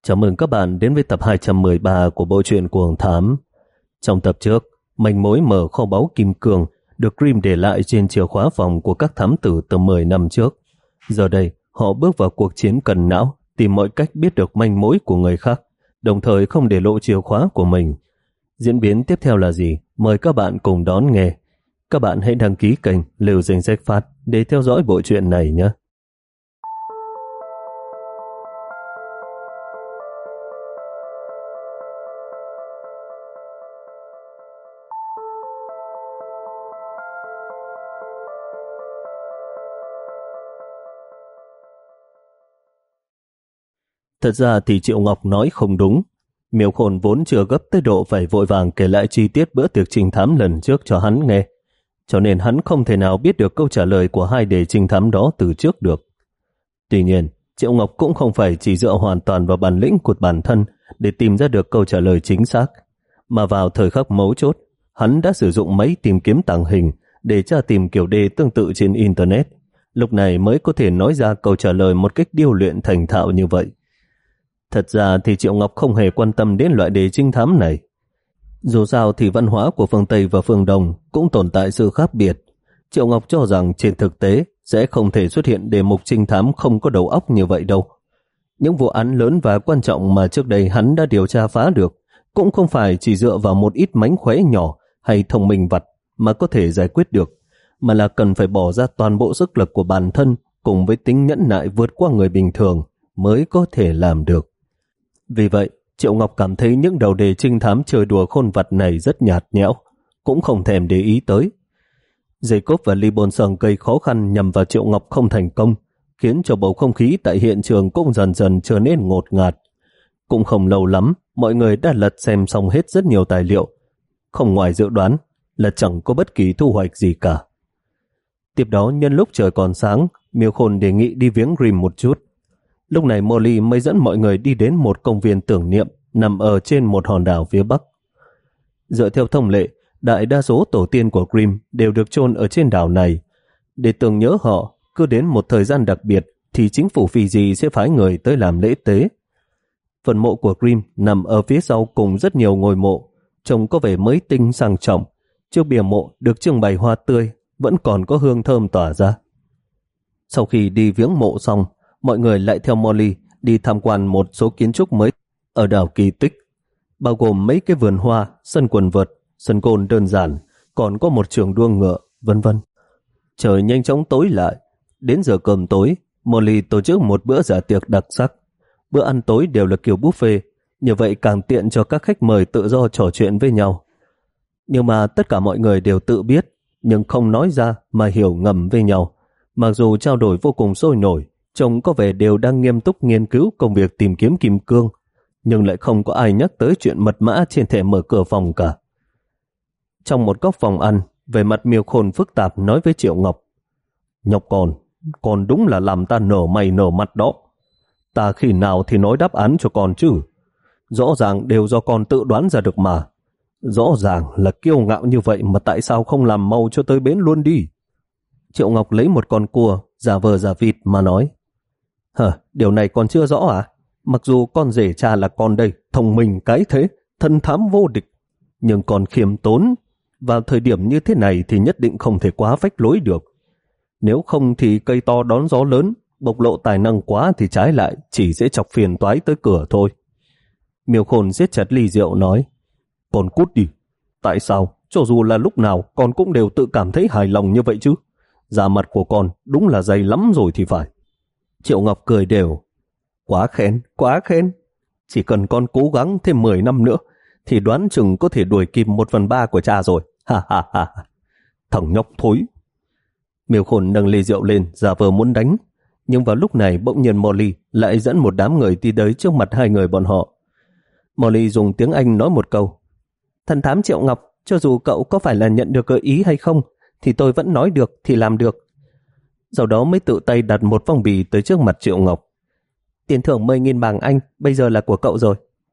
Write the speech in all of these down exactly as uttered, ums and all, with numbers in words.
Chào mừng các bạn đến với tập hai trăm mười ba của bộ truyện Cuồng Thám. Trong tập trước, manh mối mở kho báu kim cương được Grimm để lại trên chìa khóa phòng của các thám tử từ mười năm trước. Giờ đây, họ bước vào cuộc chiến cần não, tìm mọi cách biết được manh mối của người khác, đồng thời không để lộ chìa khóa của mình. Diễn biến tiếp theo là gì? Mời các bạn cùng đón nghe. Các bạn hãy đăng ký kênh Lưu Danh Sách Phát để theo dõi bộ truyện này nhé. Thật ra thì Triệu Ngọc nói không đúng. Miêu Khôn vốn chưa gấp tới độ phải vội vàng kể lại chi tiết bữa tiệc trinh thám lần trước cho hắn nghe, cho nên hắn không thể nào biết được câu trả lời của hai đề trinh thám đó từ trước được. Tuy nhiên, Triệu Ngọc cũng không phải chỉ dựa hoàn toàn vào bản lĩnh của bản thân để tìm ra được câu trả lời chính xác, mà vào thời khắc mấu chốt, hắn đã sử dụng máy tìm kiếm tàng hình để tra tìm kiểu đề tương tự trên Internet. Lúc này mới có thể nói ra câu trả lời một cách điêu luyện thành thạo như vậy. Thật ra thì Triệu Ngọc không hề quan tâm đến loại đề trinh thám này. Dù sao thì văn hóa của phương Tây và phương Đông cũng tồn tại sự khác biệt. Triệu Ngọc cho rằng trên thực tế sẽ không thể xuất hiện đề mục trinh thám không có đầu óc như vậy đâu. Những vụ án lớn và quan trọng mà trước đây hắn đã điều tra phá được cũng không phải chỉ dựa vào một ít mánh khóe nhỏ hay thông minh vặt mà có thể giải quyết được, mà là cần phải bỏ ra toàn bộ sức lực của bản thân cùng với tính nhẫn nại vượt qua người bình thường mới có thể làm được. Vì vậy, Triệu Ngọc cảm thấy những đầu đề trinh thám chơi đùa khôn vặt này rất nhạt nhẽo, cũng không thèm để ý tới. Jacob và Lee Bonson gây khó khăn nhằm vào Triệu Ngọc không thành công, khiến cho bầu không khí tại hiện trường cũng dần dần trở nên ngột ngạt. Cũng không lâu lắm, mọi người đã lật xem xong hết rất nhiều tài liệu. Không ngoài dự đoán là chẳng có bất kỳ thu hoạch gì cả. Tiếp đó, nhân lúc trời còn sáng, Miêu Khôn đề nghị đi viếng Grimm một chút. Lúc này Molly mới dẫn mọi người đi đến một công viên tưởng niệm nằm ở trên một hòn đảo phía Bắc. Dựa theo thông lệ, đại đa số tổ tiên của Grimm đều được chôn ở trên đảo này. Để tưởng nhớ họ, cứ đến một thời gian đặc biệt thì chính phủ Fiji sẽ phái người tới làm lễ tế. Phần mộ của Grimm nằm ở phía sau cùng rất nhiều ngôi mộ, trông có vẻ mới tinh sang trọng. Trước bìa mộ được trưng bày hoa tươi, vẫn còn có hương thơm tỏa ra. Sau khi đi viếng mộ xong, mọi người lại theo Molly đi tham quan một số kiến trúc mới ở đảo Kỳ Tích, bao gồm mấy cái vườn hoa, sân quần vợt, sân côn đơn giản, còn có một trường đua ngựa, vân vân. Trời nhanh chóng tối lại. Đến giờ cơm tối, Molly tổ chức một bữa dạ tiệc đặc sắc. Bữa ăn tối đều là kiểu buffet, như vậy càng tiện cho các khách mời tự do trò chuyện với nhau. Nhưng mà tất cả mọi người đều tự biết, nhưng không nói ra mà hiểu ngầm với nhau. Mặc dù trao đổi vô cùng sôi nổi, trông có vẻ đều đang nghiêm túc nghiên cứu công việc tìm kiếm kim cương, nhưng lại không có ai nhắc tới chuyện mật mã trên thẻ mở cửa phòng cả. Trong một góc phòng ăn, về mặt Miêu Khôn phức tạp nói với Triệu Ngọc: "Nhóc con, con đúng là làm ta nở mày nở mặt đó. Ta khi nào thì nói đáp án cho con chứ? Rõ ràng đều do con tự đoán ra được mà. Rõ ràng là kiêu ngạo như vậy mà tại sao không làm mau cho tới bến luôn đi?" Triệu Ngọc lấy một con cua, giả vờ giả vịt mà nói: "Hả, điều này còn chưa rõ à? Mặc dù con rể cha là con đây, thông minh cái thế, thân thám vô địch, nhưng còn khiêm tốn. Vào thời điểm như thế này thì nhất định không thể quá phách lối được. Nếu không thì cây to đón gió lớn, bộc lộ tài năng quá thì trái lại chỉ sẽ chọc phiền toái tới cửa thôi." Miêu Khôn siết chặt ly rượu nói: "Con cút đi. Tại sao? Cho dù là lúc nào con cũng đều tự cảm thấy hài lòng như vậy chứ. Da mặt của con đúng là dày lắm rồi thì phải." Triệu Ngọc cười đều: "Quá khen, quá khen. Chỉ cần con cố gắng thêm mười năm nữa thì đoán chừng có thể đuổi kịp một phần ba của cha rồi. Ha ha ha. Thằng nhóc thối." Miêu Khôn nâng ly rượu lên, giả vờ muốn đánh. Nhưng vào lúc này bỗng nhiên Molly lại dẫn một đám người đi tới trước mặt hai người bọn họ. Molly dùng tiếng Anh nói một câu: "Thần thám Triệu Ngọc, cho dù cậu có phải là nhận được gợi ý hay không, thì tôi vẫn nói được thì làm được." Sau đó mới tự tay đặt một phong bì tới trước mặt Triệu Ngọc. "Tiền thưởng mười nghìn bảng Anh bây giờ là của cậu rồi."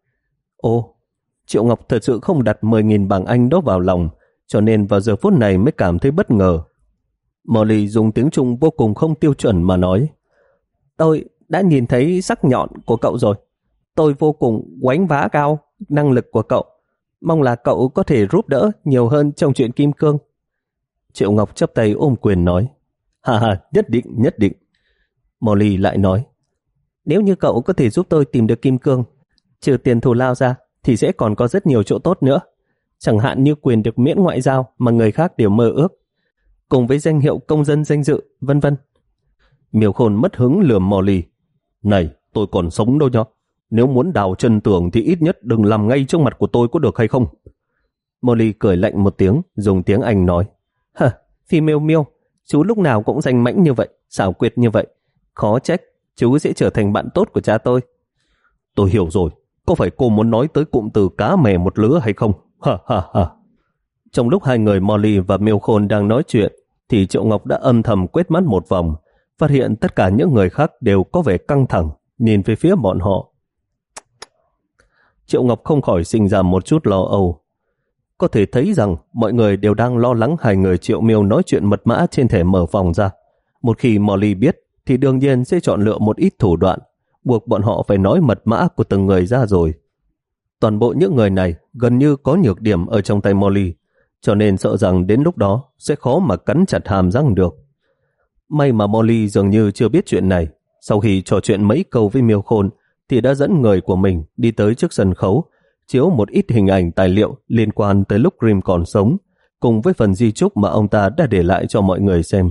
Ồ, Triệu Ngọc thật sự không đặt mười nghìn bảng Anh đó vào lòng, cho nên vào giờ phút này mới cảm thấy bất ngờ. Molly dùng tiếng Trung vô cùng không tiêu chuẩn mà nói: "Tôi đã nhìn thấy sắc nhọn của cậu rồi. Tôi vô cùng oánh vã cao năng lực của cậu. Mong là cậu có thể giúp đỡ nhiều hơn trong chuyện kim cương. Triệu Ngọc chắp tay ôm quyền nói, ha ha, nhất định, nhất định. Molly lại nói, nếu như cậu có thể giúp tôi tìm được kim cương, trừ tiền thù lao ra, thì sẽ còn có rất nhiều chỗ tốt nữa. Chẳng hạn như quyền được miễn ngoại giao mà người khác đều mơ ước, cùng với danh hiệu công dân danh dự, vân vân. Miêu Khôn mất hứng lườm Molly, này, tôi còn sống đâu nhá. Nếu muốn đào chân tường thì ít nhất đừng làm ngay trước mặt của tôi có được hay không? Molly cười lạnh một tiếng, dùng tiếng Anh nói, hả, Phi Miêu Miêu, chú lúc nào cũng danh mãnh như vậy, xảo quyệt như vậy. Khó trách, chú sẽ trở thành bạn tốt của cha tôi. Tôi hiểu rồi, có phải cô muốn nói tới cụm từ cá mè một lứa hay không? Ha ha ha. Trong lúc hai người Molly và Miêu Khôn đang nói chuyện, thì Triệu Ngọc đã âm thầm quét mắt một vòng, phát hiện tất cả những người khác đều có vẻ căng thẳng, nhìn về phía bọn họ. Triệu Ngọc không khỏi sinh ra một chút lo âu. Có thể thấy rằng mọi người đều đang lo lắng hai người Triệu Miêu nói chuyện mật mã trên thẻ mở vòng ra. Một khi Molly biết, thì đương nhiên sẽ chọn lựa một ít thủ đoạn, buộc bọn họ phải nói mật mã của từng người ra rồi. Toàn bộ những người này gần như có nhược điểm ở trong tay Molly, cho nên sợ rằng đến lúc đó sẽ khó mà cắn chặt hàm răng được. May mà Molly dường như chưa biết chuyện này. Sau khi trò chuyện mấy câu với Miêu Khôn, thì đã dẫn người của mình đi tới trước sân khấu, chiếu một ít hình ảnh tài liệu liên quan tới lúc Grimm còn sống, cùng với phần di chúc mà ông ta đã để lại cho mọi người xem.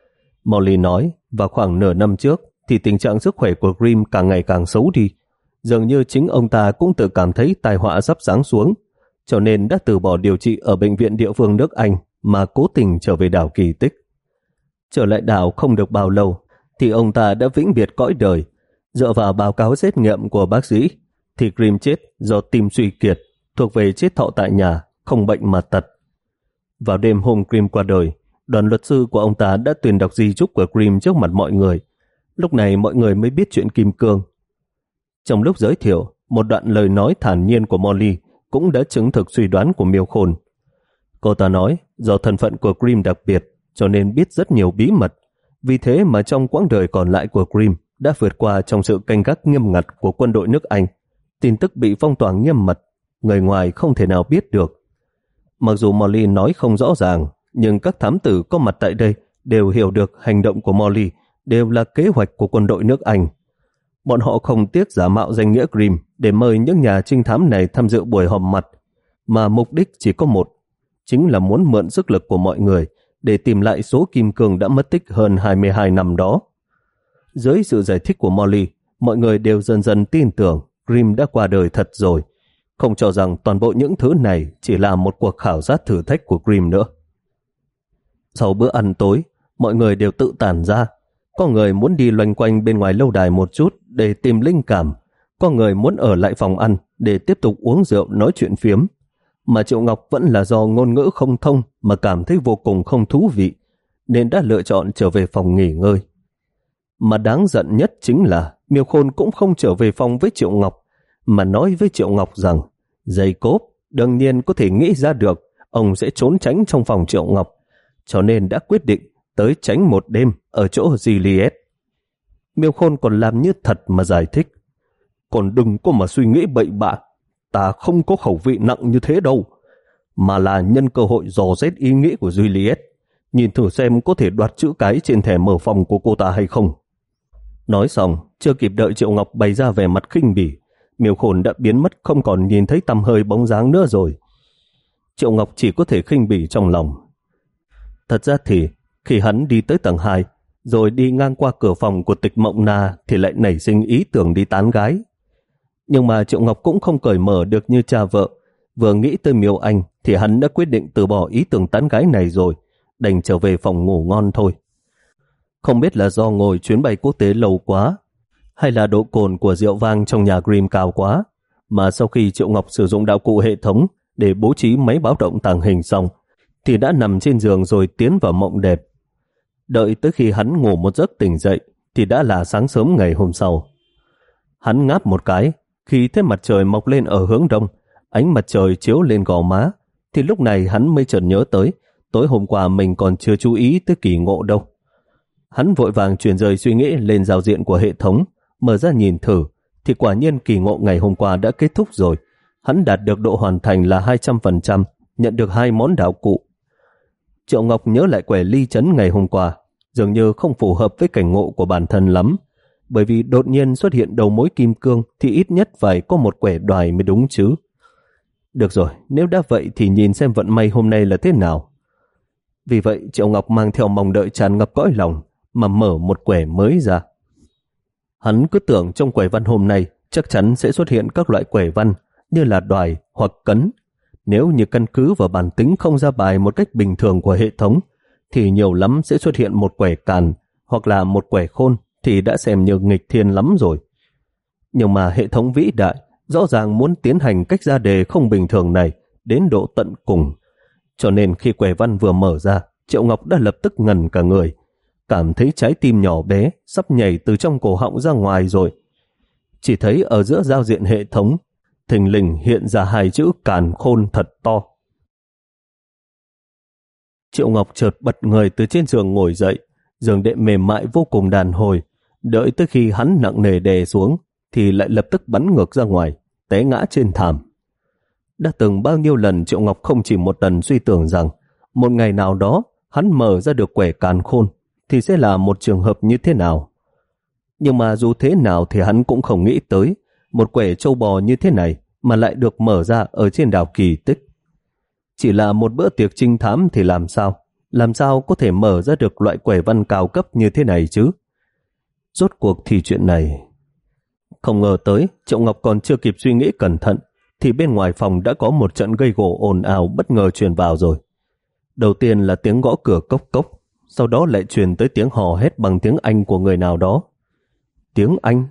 Molly nói, vào khoảng nửa năm trước thì tình trạng sức khỏe của Grimm càng ngày càng xấu đi. Dường như chính ông ta cũng tự cảm thấy tai họa sắp giáng xuống, cho nên đã từ bỏ điều trị ở bệnh viện địa phương nước Anh mà cố tình trở về đảo Kỳ Tích. Trở lại đảo không được bao lâu thì ông ta đã vĩnh biệt cõi đời. Dựa vào báo cáo xét nghiệm của bác sĩ thì Grimm chết do tim suy kiệt, thuộc về chết thọ tại nhà, không bệnh mà tật. Vào đêm hôm Grimm qua đời, đoàn luật sư của ông ta đã tuyên đọc di chúc của Grimm trước mặt mọi người. Lúc này mọi người mới biết chuyện kim cương. Trong lúc giới thiệu, một đoạn lời nói thản nhiên của Molly cũng đã chứng thực suy đoán của Miêu Khôn. Cô ta nói do thân phận của Grimm đặc biệt cho nên biết rất nhiều bí mật, vì thế mà trong quãng đời còn lại của Grimm đã vượt qua trong sự canh gác nghiêm ngặt của quân đội nước Anh. Tin tức bị phong tỏa nghiêm mật, người ngoài không thể nào biết được. Mặc dù Molly nói không rõ ràng, nhưng các thám tử có mặt tại đây đều hiểu được hành động của Molly đều là kế hoạch của quân đội nước Anh. Bọn họ không tiếc giả mạo danh nghĩa Grimm để mời những nhà trinh thám này tham dự buổi họp mặt, mà mục đích chỉ có một, chính là muốn mượn sức lực của mọi người để tìm lại số kim cương đã mất tích hơn hai mươi hai năm đó. Dưới sự giải thích của Molly, mọi người đều dần dần tin tưởng Grimm đã qua đời thật rồi, không cho rằng toàn bộ những thứ này chỉ là một cuộc khảo sát thử thách của Grimm nữa. Sau bữa ăn tối, mọi người đều tự tản ra. Có người muốn đi loanh quanh bên ngoài lâu đài một chút để tìm linh cảm, có người muốn ở lại phòng ăn để tiếp tục uống rượu nói chuyện phiếm. Mà Triệu Ngọc vẫn là do ngôn ngữ không thông mà cảm thấy vô cùng không thú vị, nên đã lựa chọn trở về phòng nghỉ ngơi. Mà đáng giận nhất chính là Miêu Khôn cũng không trở về phòng với Triệu Ngọc, mà nói với Triệu Ngọc rằng giày cốp đương nhiên có thể nghĩ ra được ông sẽ trốn tránh trong phòng Triệu Ngọc, cho nên đã quyết định tới tránh một đêm ở chỗ Juliet. Miêu Khôn còn làm như thật mà giải thích, còn đừng có mà suy nghĩ bậy bạ, ta không có khẩu vị nặng như thế đâu, mà là nhân cơ hội dò xét ý nghĩ của Juliet, nhìn thử xem có thể đoạt chữ cái trên thẻ mở phòng của cô ta hay không. Nói xong, chưa kịp đợi Triệu Ngọc bày ra vẻ mặt khinh bỉ, Miêu Khôn đã biến mất không còn nhìn thấy tăm hơi bóng dáng nữa rồi. Triệu Ngọc chỉ có thể khinh bỉ trong lòng. Thật ra thì khi hắn đi tới tầng hai, rồi đi ngang qua cửa phòng của Tịch Mộng Na thì lại nảy sinh ý tưởng đi tán gái. Nhưng mà Triệu Ngọc cũng không cởi mở được như cha vợ. Vừa nghĩ tới Miêu Anh thì hắn đã quyết định từ bỏ ý tưởng tán gái này rồi, đành trở về phòng ngủ ngon thôi. Không biết là do ngồi chuyến bay quốc tế lâu quá, hay là độ cồn của rượu vang trong nhà Grimm cao quá, mà sau khi Triệu Ngọc sử dụng đạo cụ hệ thống để bố trí máy báo động tàng hình xong, thì đã nằm trên giường rồi tiến vào mộng đẹp. Đợi tới khi hắn ngủ một giấc tỉnh dậy thì đã là sáng sớm ngày hôm sau. Hắn ngáp một cái, khi thấy mặt trời mọc lên ở hướng đông, ánh mặt trời chiếu lên gò má, thì lúc này hắn mới chợt nhớ tới tối hôm qua mình còn chưa chú ý tới kỳ ngộ đâu. Hắn vội vàng chuyển rời suy nghĩ lên giao diện của hệ thống, mở ra nhìn thử, thì quả nhiên kỳ ngộ ngày hôm qua đã kết thúc rồi. Hắn đạt được độ hoàn thành là hai trăm phần trăm, nhận được hai món đạo cụ. Triệu Ngọc nhớ lại quẻ ly chấn ngày hôm qua, dường như không phù hợp với cảnh ngộ của bản thân lắm, bởi vì đột nhiên xuất hiện đầu mối kim cương thì ít nhất phải có một quẻ đoài mới đúng chứ. Được rồi, nếu đã vậy thì nhìn xem vận may hôm nay là thế nào. Vì vậy Triệu Ngọc mang theo mong đợi tràn ngập cõi lòng mà mở một quẻ mới ra. Hắn cứ tưởng trong quẻ văn hôm nay chắc chắn sẽ xuất hiện các loại quẻ văn như là đoài hoặc cấn. Nếu như căn cứ vào bản tính không ra bài một cách bình thường của hệ thống thì nhiều lắm sẽ xuất hiện một quẻ càn hoặc là một quẻ khôn thì đã xem như nghịch thiên lắm rồi. Nhưng mà hệ thống vĩ đại rõ ràng muốn tiến hành cách ra đề không bình thường này đến độ tận cùng. Cho nên khi quẻ văn vừa mở ra, Triệu Ngọc đã lập tức ngần cả người, cảm thấy trái tim nhỏ bé sắp nhảy từ trong cổ họng ra ngoài rồi. Chỉ thấy ở giữa giao diện hệ thống thình lình hiện ra hai chữ càn khôn thật to. Triệu Ngọc chợt bật người từ trên giường ngồi dậy, giường đệm mềm mại vô cùng đàn hồi, đợi tới khi hắn nặng nề đè xuống thì lại lập tức bắn ngược ra ngoài, té ngã trên thảm. Đã từng bao nhiêu lần Triệu Ngọc không chỉ một lần suy tưởng rằng một ngày nào đó hắn mở ra được quẻ càn khôn thì sẽ là một trường hợp như thế nào. Nhưng mà dù thế nào thì hắn cũng không nghĩ tới một quẻ trâu bò như thế này mà lại được mở ra ở trên đảo Kỳ Tích. Chỉ là một bữa tiệc trinh thám thì làm sao? Làm sao có thể mở ra được loại quẻ văn cao cấp như thế này chứ? Rốt cuộc thì chuyện này... Không ngờ tới, Triệu Ngọc còn chưa kịp suy nghĩ cẩn thận thì bên ngoài phòng đã có một trận gây gổ ồn ào bất ngờ truyền vào rồi. Đầu tiên là tiếng gõ cửa cốc cốc, sau đó lại truyền tới tiếng hò hét bằng tiếng Anh của người nào đó. Tiếng Anh?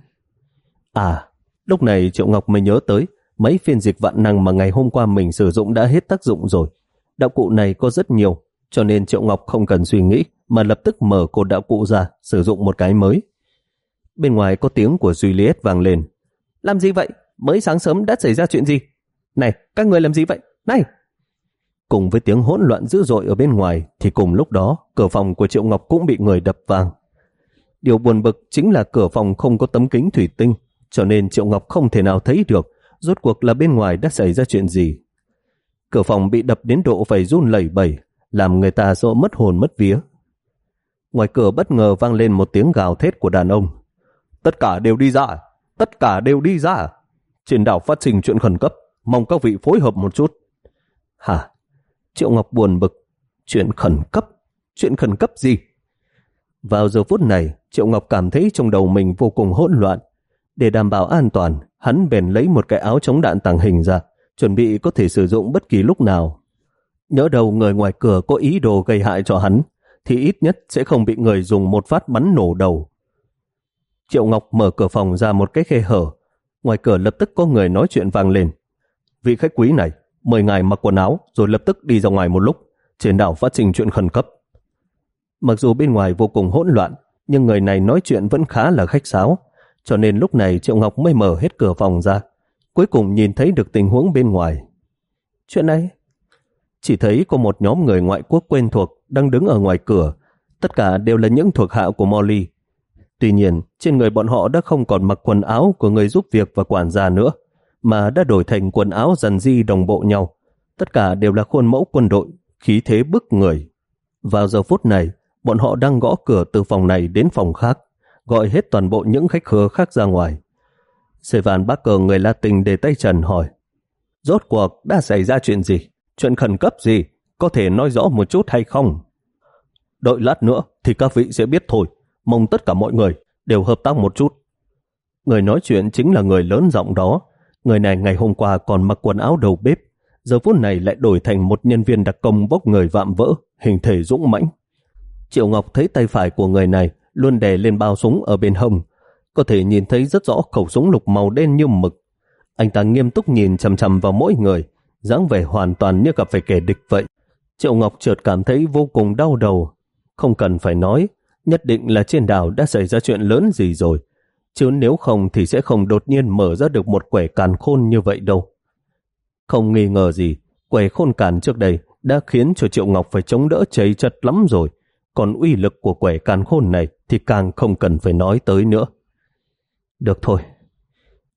À, lúc này Triệu Ngọc mới nhớ tới mấy phiên dịch vạn năng mà ngày hôm qua mình sử dụng đã hết tác dụng rồi. Đạo cụ này có rất nhiều, cho nên Triệu Ngọc không cần suy nghĩ mà lập tức mở cột đạo cụ ra, sử dụng một cái mới. Bên ngoài có tiếng của Juliet vang lên. Làm gì vậy? Mới sáng sớm đã xảy ra chuyện gì? Này, các người làm gì vậy? Này! Cùng với tiếng hỗn loạn dữ dội ở bên ngoài thì cùng lúc đó cửa phòng của Triệu Ngọc cũng bị người đập vang. Điều buồn bực chính là cửa phòng không có tấm kính thủy tinh, cho nên Triệu Ngọc không thể nào thấy được rốt cuộc là bên ngoài đã xảy ra chuyện gì. Cửa phòng bị đập đến độ phải run lẩy bẩy, làm người ta sợ mất hồn mất vía. Ngoài cửa bất ngờ vang lên một tiếng gào thét của đàn ông. Tất cả đều đi ra! Tất cả đều đi ra! Trên đảo phát sinh chuyện khẩn cấp, mong các vị phối hợp một chút. Hả? Triệu Ngọc buồn bực. Chuyện khẩn cấp? Chuyện khẩn cấp gì? Vào giờ phút này, Triệu Ngọc cảm thấy trong đầu mình vô cùng hỗn loạn. Để đảm bảo an toàn, hắn bèn lấy một cái áo chống đạn tàng hình ra, chuẩn bị có thể sử dụng bất kỳ lúc nào. Nhỡ đầu người ngoài cửa có ý đồ gây hại cho hắn, thì ít nhất sẽ không bị người dùng một phát bắn nổ đầu. Triệu Ngọc mở cửa phòng ra một cái khe hở. Ngoài cửa lập tức có người nói chuyện vang lên. Vị khách quý này, mời ngài mặc quần áo rồi lập tức đi ra ngoài một lúc. Trên đảo phát sinh chuyện khẩn cấp. Mặc dù bên ngoài vô cùng hỗn loạn, nhưng người này nói chuyện vẫn khá là khách sáo, cho nên lúc này Triệu Ngọc mới mở hết cửa phòng ra, cuối cùng nhìn thấy được tình huống bên ngoài. Chuyện này? Chỉ thấy có một nhóm người ngoại quốc quen thuộc đang đứng ở ngoài cửa, tất cả đều là những thuộc hạ của Molly. Tuy nhiên, trên người bọn họ đã không còn mặc quần áo của người giúp việc và quản gia nữa, mà đã đổi thành quần áo dần di đồng bộ nhau. Tất cả đều là khuôn mẫu quân đội, khí thế bức người. Vào giờ phút này, bọn họ đang gõ cửa từ phòng này đến phòng khác, gọi hết toàn bộ những khách khứa khác ra ngoài. Sevan Barker người Latin để tay trần hỏi, rốt cuộc đã xảy ra chuyện gì? Chuyện khẩn cấp gì? Có thể nói rõ một chút hay không? Đợi lát nữa thì các vị sẽ biết thôi. Mong tất cả mọi người đều hợp tác một chút. Người nói chuyện chính là người lớn giọng đó. Người này ngày hôm qua còn mặc quần áo đầu bếp, giờ phút này lại đổi thành một nhân viên đặc công bốc người vạm vỡ, hình thể dũng mãnh. Triệu Ngọc thấy tay phải của người này luôn đè lên bao súng ở bên hông, có thể nhìn thấy rất rõ khẩu súng lục màu đen như mực. Anh ta nghiêm túc nhìn chằm chằm vào mỗi người, dáng vẻ hoàn toàn như gặp phải kẻ địch vậy. Triệu Ngọc chợt cảm thấy vô cùng đau đầu. Không cần phải nói, nhất định là trên đảo đã xảy ra chuyện lớn gì rồi, chứ nếu không thì sẽ không đột nhiên mở ra được một quẻ càn khôn như vậy đâu. Không nghi ngờ gì, quẻ khôn càn trước đây đã khiến cho Triệu Ngọc phải chống đỡ cháy chật lắm rồi, còn uy lực của quẻ càn khôn này thì càng không cần phải nói tới nữa. Được thôi.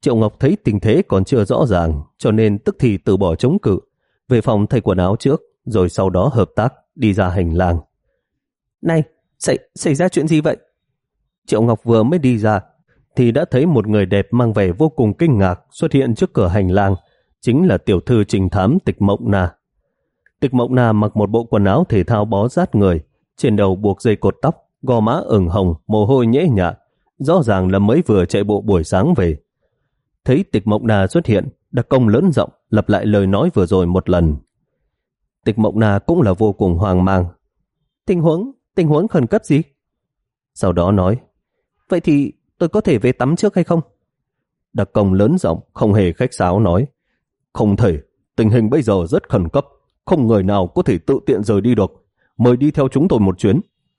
Triệu Ngọc thấy tình thế còn chưa rõ ràng, cho nên tức thì từ bỏ chống cự, về phòng thay quần áo trước, rồi sau đó hợp tác đi ra hành lang. Này, xảy, xảy ra chuyện gì vậy? Triệu Ngọc vừa mới đi ra, thì đã thấy một người đẹp mang vẻ vô cùng kinh ngạc xuất hiện trước cửa hành lang, chính là tiểu thư trình thám Tịch Mộng Na. Tịch Mộng Na mặc một bộ quần áo thể thao bó sát người, trên đầu buộc dây cột tóc, gò má ửng hồng, mồ hôi nhễ nhại, rõ ràng là mới vừa chạy bộ buổi sáng về. Thấy Tịch Mộng Na xuất hiện, Đặc Công lớn giọng lặp lại lời nói vừa rồi một lần. Tịch Mộng Na cũng là vô cùng hoang mang. Tình huống, tình huống khẩn cấp gì? Sau đó nói, vậy thì tôi có thể về tắm trước hay không? Đặc Công lớn giọng không hề khách sáo nói, không thể, tình hình bây giờ rất khẩn cấp, không người nào có thể tự tiện rời đi được, mời đi theo chúng tôi một chuyến.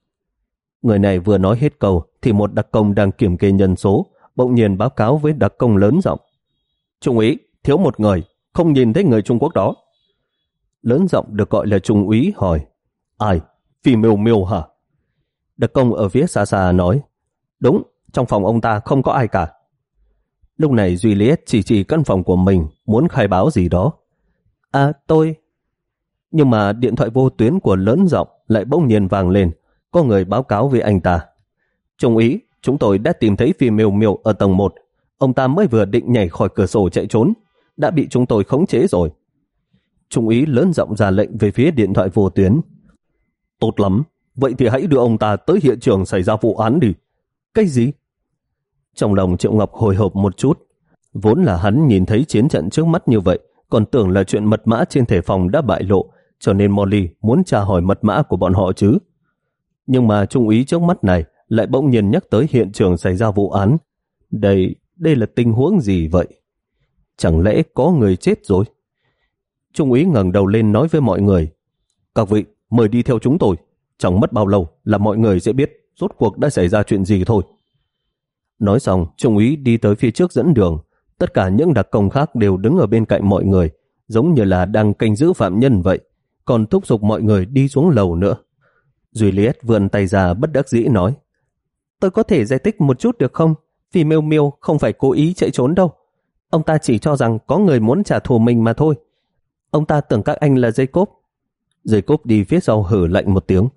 Người này vừa nói hết câu thì một đặc công đang kiểm kê nhân số bỗng nhiên báo cáo với đặc công lớn giọng, Trung úy, thiếu một người, không nhìn thấy người Trung Quốc đó. Lớn giọng được gọi là Trung úy hỏi, ai? Phi Miêu Miêu hả? Đặc công ở phía xa xa nói, đúng, trong phòng ông ta không có ai cả. Lúc này Juliet chỉ chỉ căn phòng của mình, muốn khai báo gì đó. À, tôi... Nhưng mà điện thoại vô tuyến của lớn giọng lại bỗng nhiên vang lên, có người báo cáo với anh ta. Trung úy, chúng tôi đã tìm thấy Phi Miêu Miêu ở tầng một. Ông ta mới vừa định nhảy khỏi cửa sổ chạy trốn, đã bị chúng tôi khống chế rồi. Trung úy lớn giọng ra lệnh về phía điện thoại vô tuyến. Tốt lắm, vậy thì hãy đưa ông ta tới hiện trường xảy ra vụ án đi. Cái gì? Trong lòng Triệu Ngọc hồi hộp một chút. Vốn là hắn nhìn thấy chiến trận trước mắt như vậy, còn tưởng là chuyện mật mã trên thẻ phòng đã bại lộ, cho nên Molly muốn tra hỏi mật mã của bọn họ chứ. Nhưng mà Trung úy trước mắt này lại bỗng nhiên nhắc tới hiện trường xảy ra vụ án. Đây, đây là tình huống gì vậy? Chẳng lẽ có người chết rồi? Trung úy ngẩng đầu lên nói với mọi người, các vị, mời đi theo chúng tôi. Chẳng mất bao lâu là mọi người sẽ biết rốt cuộc đã xảy ra chuyện gì thôi. Nói xong, Trung úy đi tới phía trước dẫn đường. Tất cả những đặc công khác đều đứng ở bên cạnh mọi người, giống như là đang canh giữ phạm nhân vậy, còn thúc giục mọi người đi xuống lầu nữa. Juliet vươn tay ra bất đắc dĩ nói, tôi có thể giải thích một chút được không? Vì Miêu Miêu không phải cố ý chạy trốn đâu. Ông ta chỉ cho rằng có người muốn trả thù mình mà thôi. Ông ta tưởng các anh là Jacob. Jacob đi phía sau hử lạnh một tiếng.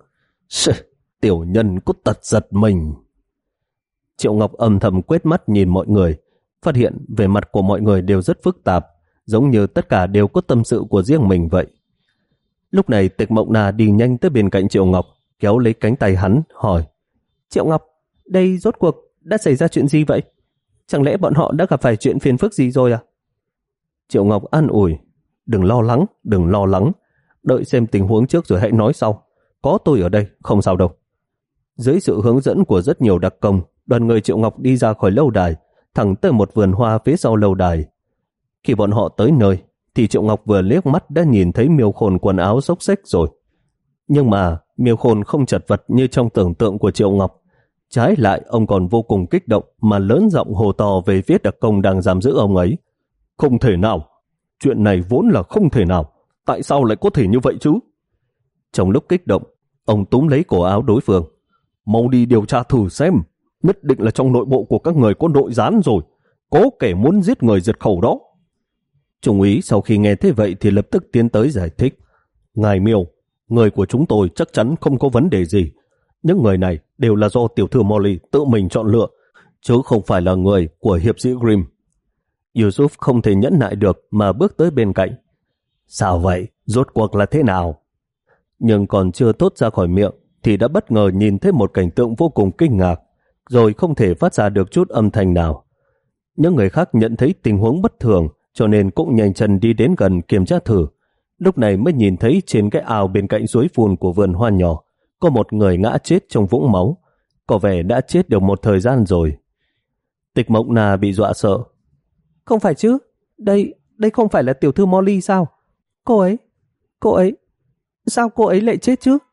Tiểu nhân có tật giật mình. Triệu Ngọc âm thầm quét mắt nhìn mọi người, phát hiện vẻ mặt của mọi người đều rất phức tạp, giống như tất cả đều có tâm sự của riêng mình vậy. Lúc này Tịch Mộng Na đi nhanh tới bên cạnh Triệu Ngọc, kéo lấy cánh tay hắn, hỏi, Triệu Ngọc, đây rốt cuộc đã xảy ra chuyện gì vậy? Chẳng lẽ bọn họ đã gặp phải chuyện phiền phức gì rồi à? Triệu Ngọc an ủi, đừng lo lắng, đừng lo lắng, đợi xem tình huống trước rồi hãy nói sau, có tôi ở đây, không sao đâu. Dưới sự hướng dẫn của rất nhiều đặc công, đoàn người Triệu Ngọc đi ra khỏi lâu đài, thẳng tới một vườn hoa phía sau lâu đài. Khi bọn họ tới nơi, thì Triệu Ngọc vừa liếc mắt đã nhìn thấy Miêu Khôn quần áo xốc xếch rồi. Nhưng mà Miêu Khôn không chật vật như trong tưởng tượng của Triệu Ngọc. Trái lại, ông còn vô cùng kích động mà lớn giọng hô to về phía đặc công đang giam giữ ông ấy. Không thể nào! Chuyện này vốn là không thể nào! Tại sao lại có thể như vậy chứ? Trong lúc kích động, ông túm lấy cổ áo đối phương. Mau đi điều tra thử xem, nhất định là trong nội bộ của các người có nội gián rồi, có kẻ muốn giết người diệt khẩu đó. Trung úy sau khi nghe thế vậy thì lập tức tiến tới giải thích. Ngài Miêu, người của chúng tôi chắc chắn không có vấn đề gì. Những người này đều là do tiểu thư Molly tự mình chọn lựa, chứ không phải là người của hiệp sĩ Grimm. Yusuf không thể nhẫn nại được mà bước tới bên cạnh. Sao vậy? Rốt cuộc là thế nào? Nhưng còn chưa thốt ra khỏi miệng thì đã bất ngờ nhìn thấy một cảnh tượng vô cùng kinh ngạc, rồi không thể phát ra được chút âm thanh nào. Những người khác nhận thấy tình huống bất thường, cho nên cũng nhanh chân đi đến gần kiểm tra thử. Lúc này mới nhìn thấy trên cái ao bên cạnh suối phun của vườn hoa nhỏ, có một người ngã chết trong vũng máu. Có vẻ đã chết được một thời gian rồi. Tịch Mộng Na bị dọa sợ. Không phải chứ, đây, đây không phải là tiểu thư Molly sao? Cô ấy, cô ấy, sao cô ấy lại chết chứ?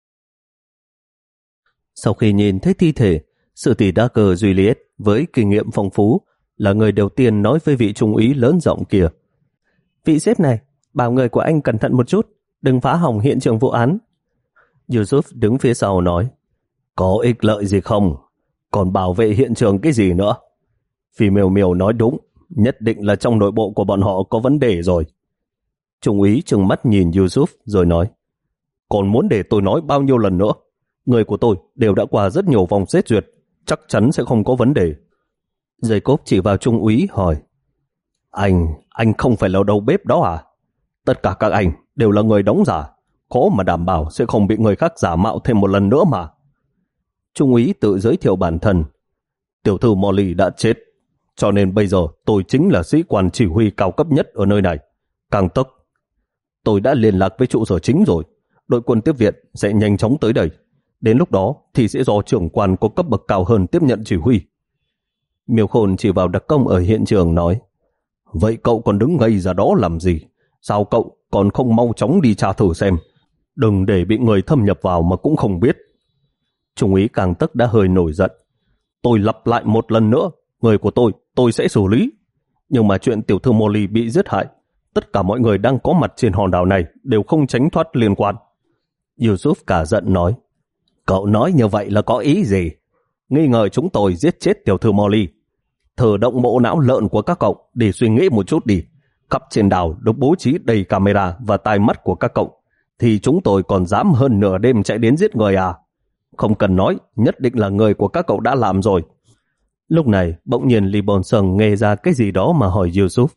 Sau khi nhìn thấy thi thể, sư tỷ đa cờ Juliet với kinh nghiệm phong phú là người đầu tiên nói với vị trung úy lớn giọng kia. Vị sếp này, bảo người của anh cẩn thận một chút, đừng phá hỏng hiện trường vụ án. Yusuf đứng phía sau nói, có ích lợi gì không? Còn bảo vệ hiện trường cái gì nữa? Phi Miêu Miêu nói đúng, nhất định là trong nội bộ của bọn họ có vấn đề rồi. Trung úy trừng mắt nhìn Yusuf rồi nói, còn muốn để tôi nói bao nhiêu lần nữa? Người của tôi đều đã qua rất nhiều vòng xét duyệt, chắc chắn sẽ không có vấn đề. Jacob chỉ vào Trung úy hỏi, Anh, anh không phải là đầu bếp đó à? Tất cả các anh đều là người đóng giả, khó mà đảm bảo sẽ không bị người khác giả mạo thêm một lần nữa mà. Trung úy tự giới thiệu bản thân, tiểu thư Molly đã chết, cho nên bây giờ tôi chính là sĩ quan chỉ huy cao cấp nhất ở nơi này. Càng tức, tôi đã liên lạc với trụ sở chính rồi, đội quân tiếp viện sẽ nhanh chóng tới đây. Đến lúc đó thì sẽ do trưởng quan có cấp bậc cao hơn tiếp nhận chỉ huy. Miêu Khôn chỉ vào đặc công ở hiện trường nói, vậy cậu còn đứng ngây ra đó làm gì? Sao cậu còn không mau chóng đi tra thử xem, đừng để bị người thâm nhập vào mà cũng không biết. Trung úy Càng Tức đã hơi nổi giận, tôi lặp lại một lần nữa, người của tôi tôi sẽ xử lý. Nhưng mà chuyện tiểu thư Molly bị giết hại, tất cả mọi người đang có mặt trên hòn đảo này đều không tránh thoát liên quan. Yusuf cả giận nói, cậu nói như vậy là có ý gì? Nghi ngờ chúng tôi giết chết tiểu thư Molly? Thử động bộ não lợn của các cậu để suy nghĩ một chút đi. Khắp trên đảo được bố trí đầy camera và tai mắt của các cậu, thì chúng tôi còn dám hơn nửa đêm chạy đến giết người à? Không cần nói, nhất định là người của các cậu đã làm rồi. Lúc này, bỗng nhiên Lee Bonson nghe ra cái gì đó mà hỏi Yusuf.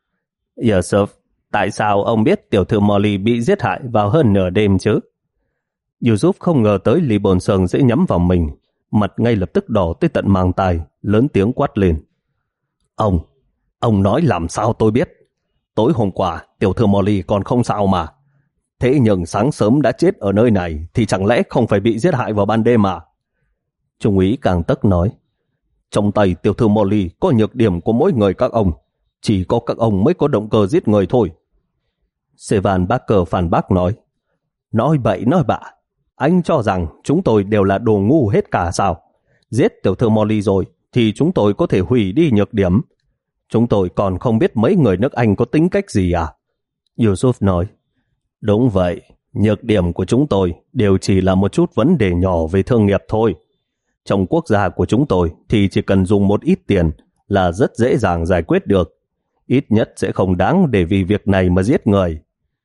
Yusuf, tại sao ông biết tiểu thư Molly bị giết hại vào hơn nửa đêm chứ? Yusuf không ngờ tới Lee Bonson sẽ nhắm vào mình, mặt ngay lập tức đỏ tới tận mang tai, lớn tiếng quát lên. Ông, ông nói làm sao tôi biết? Tối hôm qua, tiểu thư Molly còn không sao mà. Thế nhưng sáng sớm đã chết ở nơi này thì chẳng lẽ không phải bị giết hại vào ban đêm à? Trung úy Càng Tức nói, trong tay tiểu thư Molly có nhược điểm của mỗi người các ông, chỉ có các ông mới có động cơ giết người thôi. Sevan Barker phản bác nói, nói bậy nói bạ, anh cho rằng chúng tôi đều là đồ ngu hết cả sao? Giết tiểu thư Molly rồi thì chúng tôi có thể hủy đi nhược điểm. Chúng tôi còn không biết mấy người nước Anh có tính cách gì à? Yusuf nói, đúng vậy, nhược điểm của chúng tôi đều chỉ là một chút vấn đề nhỏ về thương nghiệp thôi. Trong quốc gia của chúng tôi thì chỉ cần dùng một ít tiền là rất dễ dàng giải quyết được. Ít nhất sẽ không đáng để vì việc này mà giết người.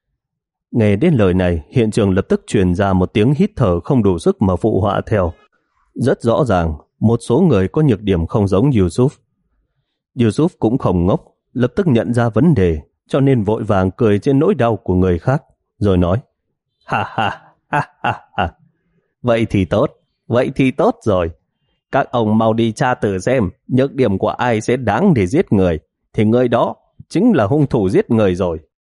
Nghe đến lời này, hiện trường lập tức truyền ra một tiếng hít thở không đủ sức mà phụ họa theo. Rất rõ ràng, một số người có nhược điểm không giống Yusuf. Yusuf cũng không ngốc, lập tức nhận ra vấn đề, cho nên vội vàng cười trên nỗi đau của người khác, rồi nói, ha ha, ha ha ha, vậy thì tốt, vậy thì tốt rồi. Các ông mau đi tra thử xem nhược điểm của ai sẽ đáng để giết người, thì người đó chính là hung thủ giết người rồi.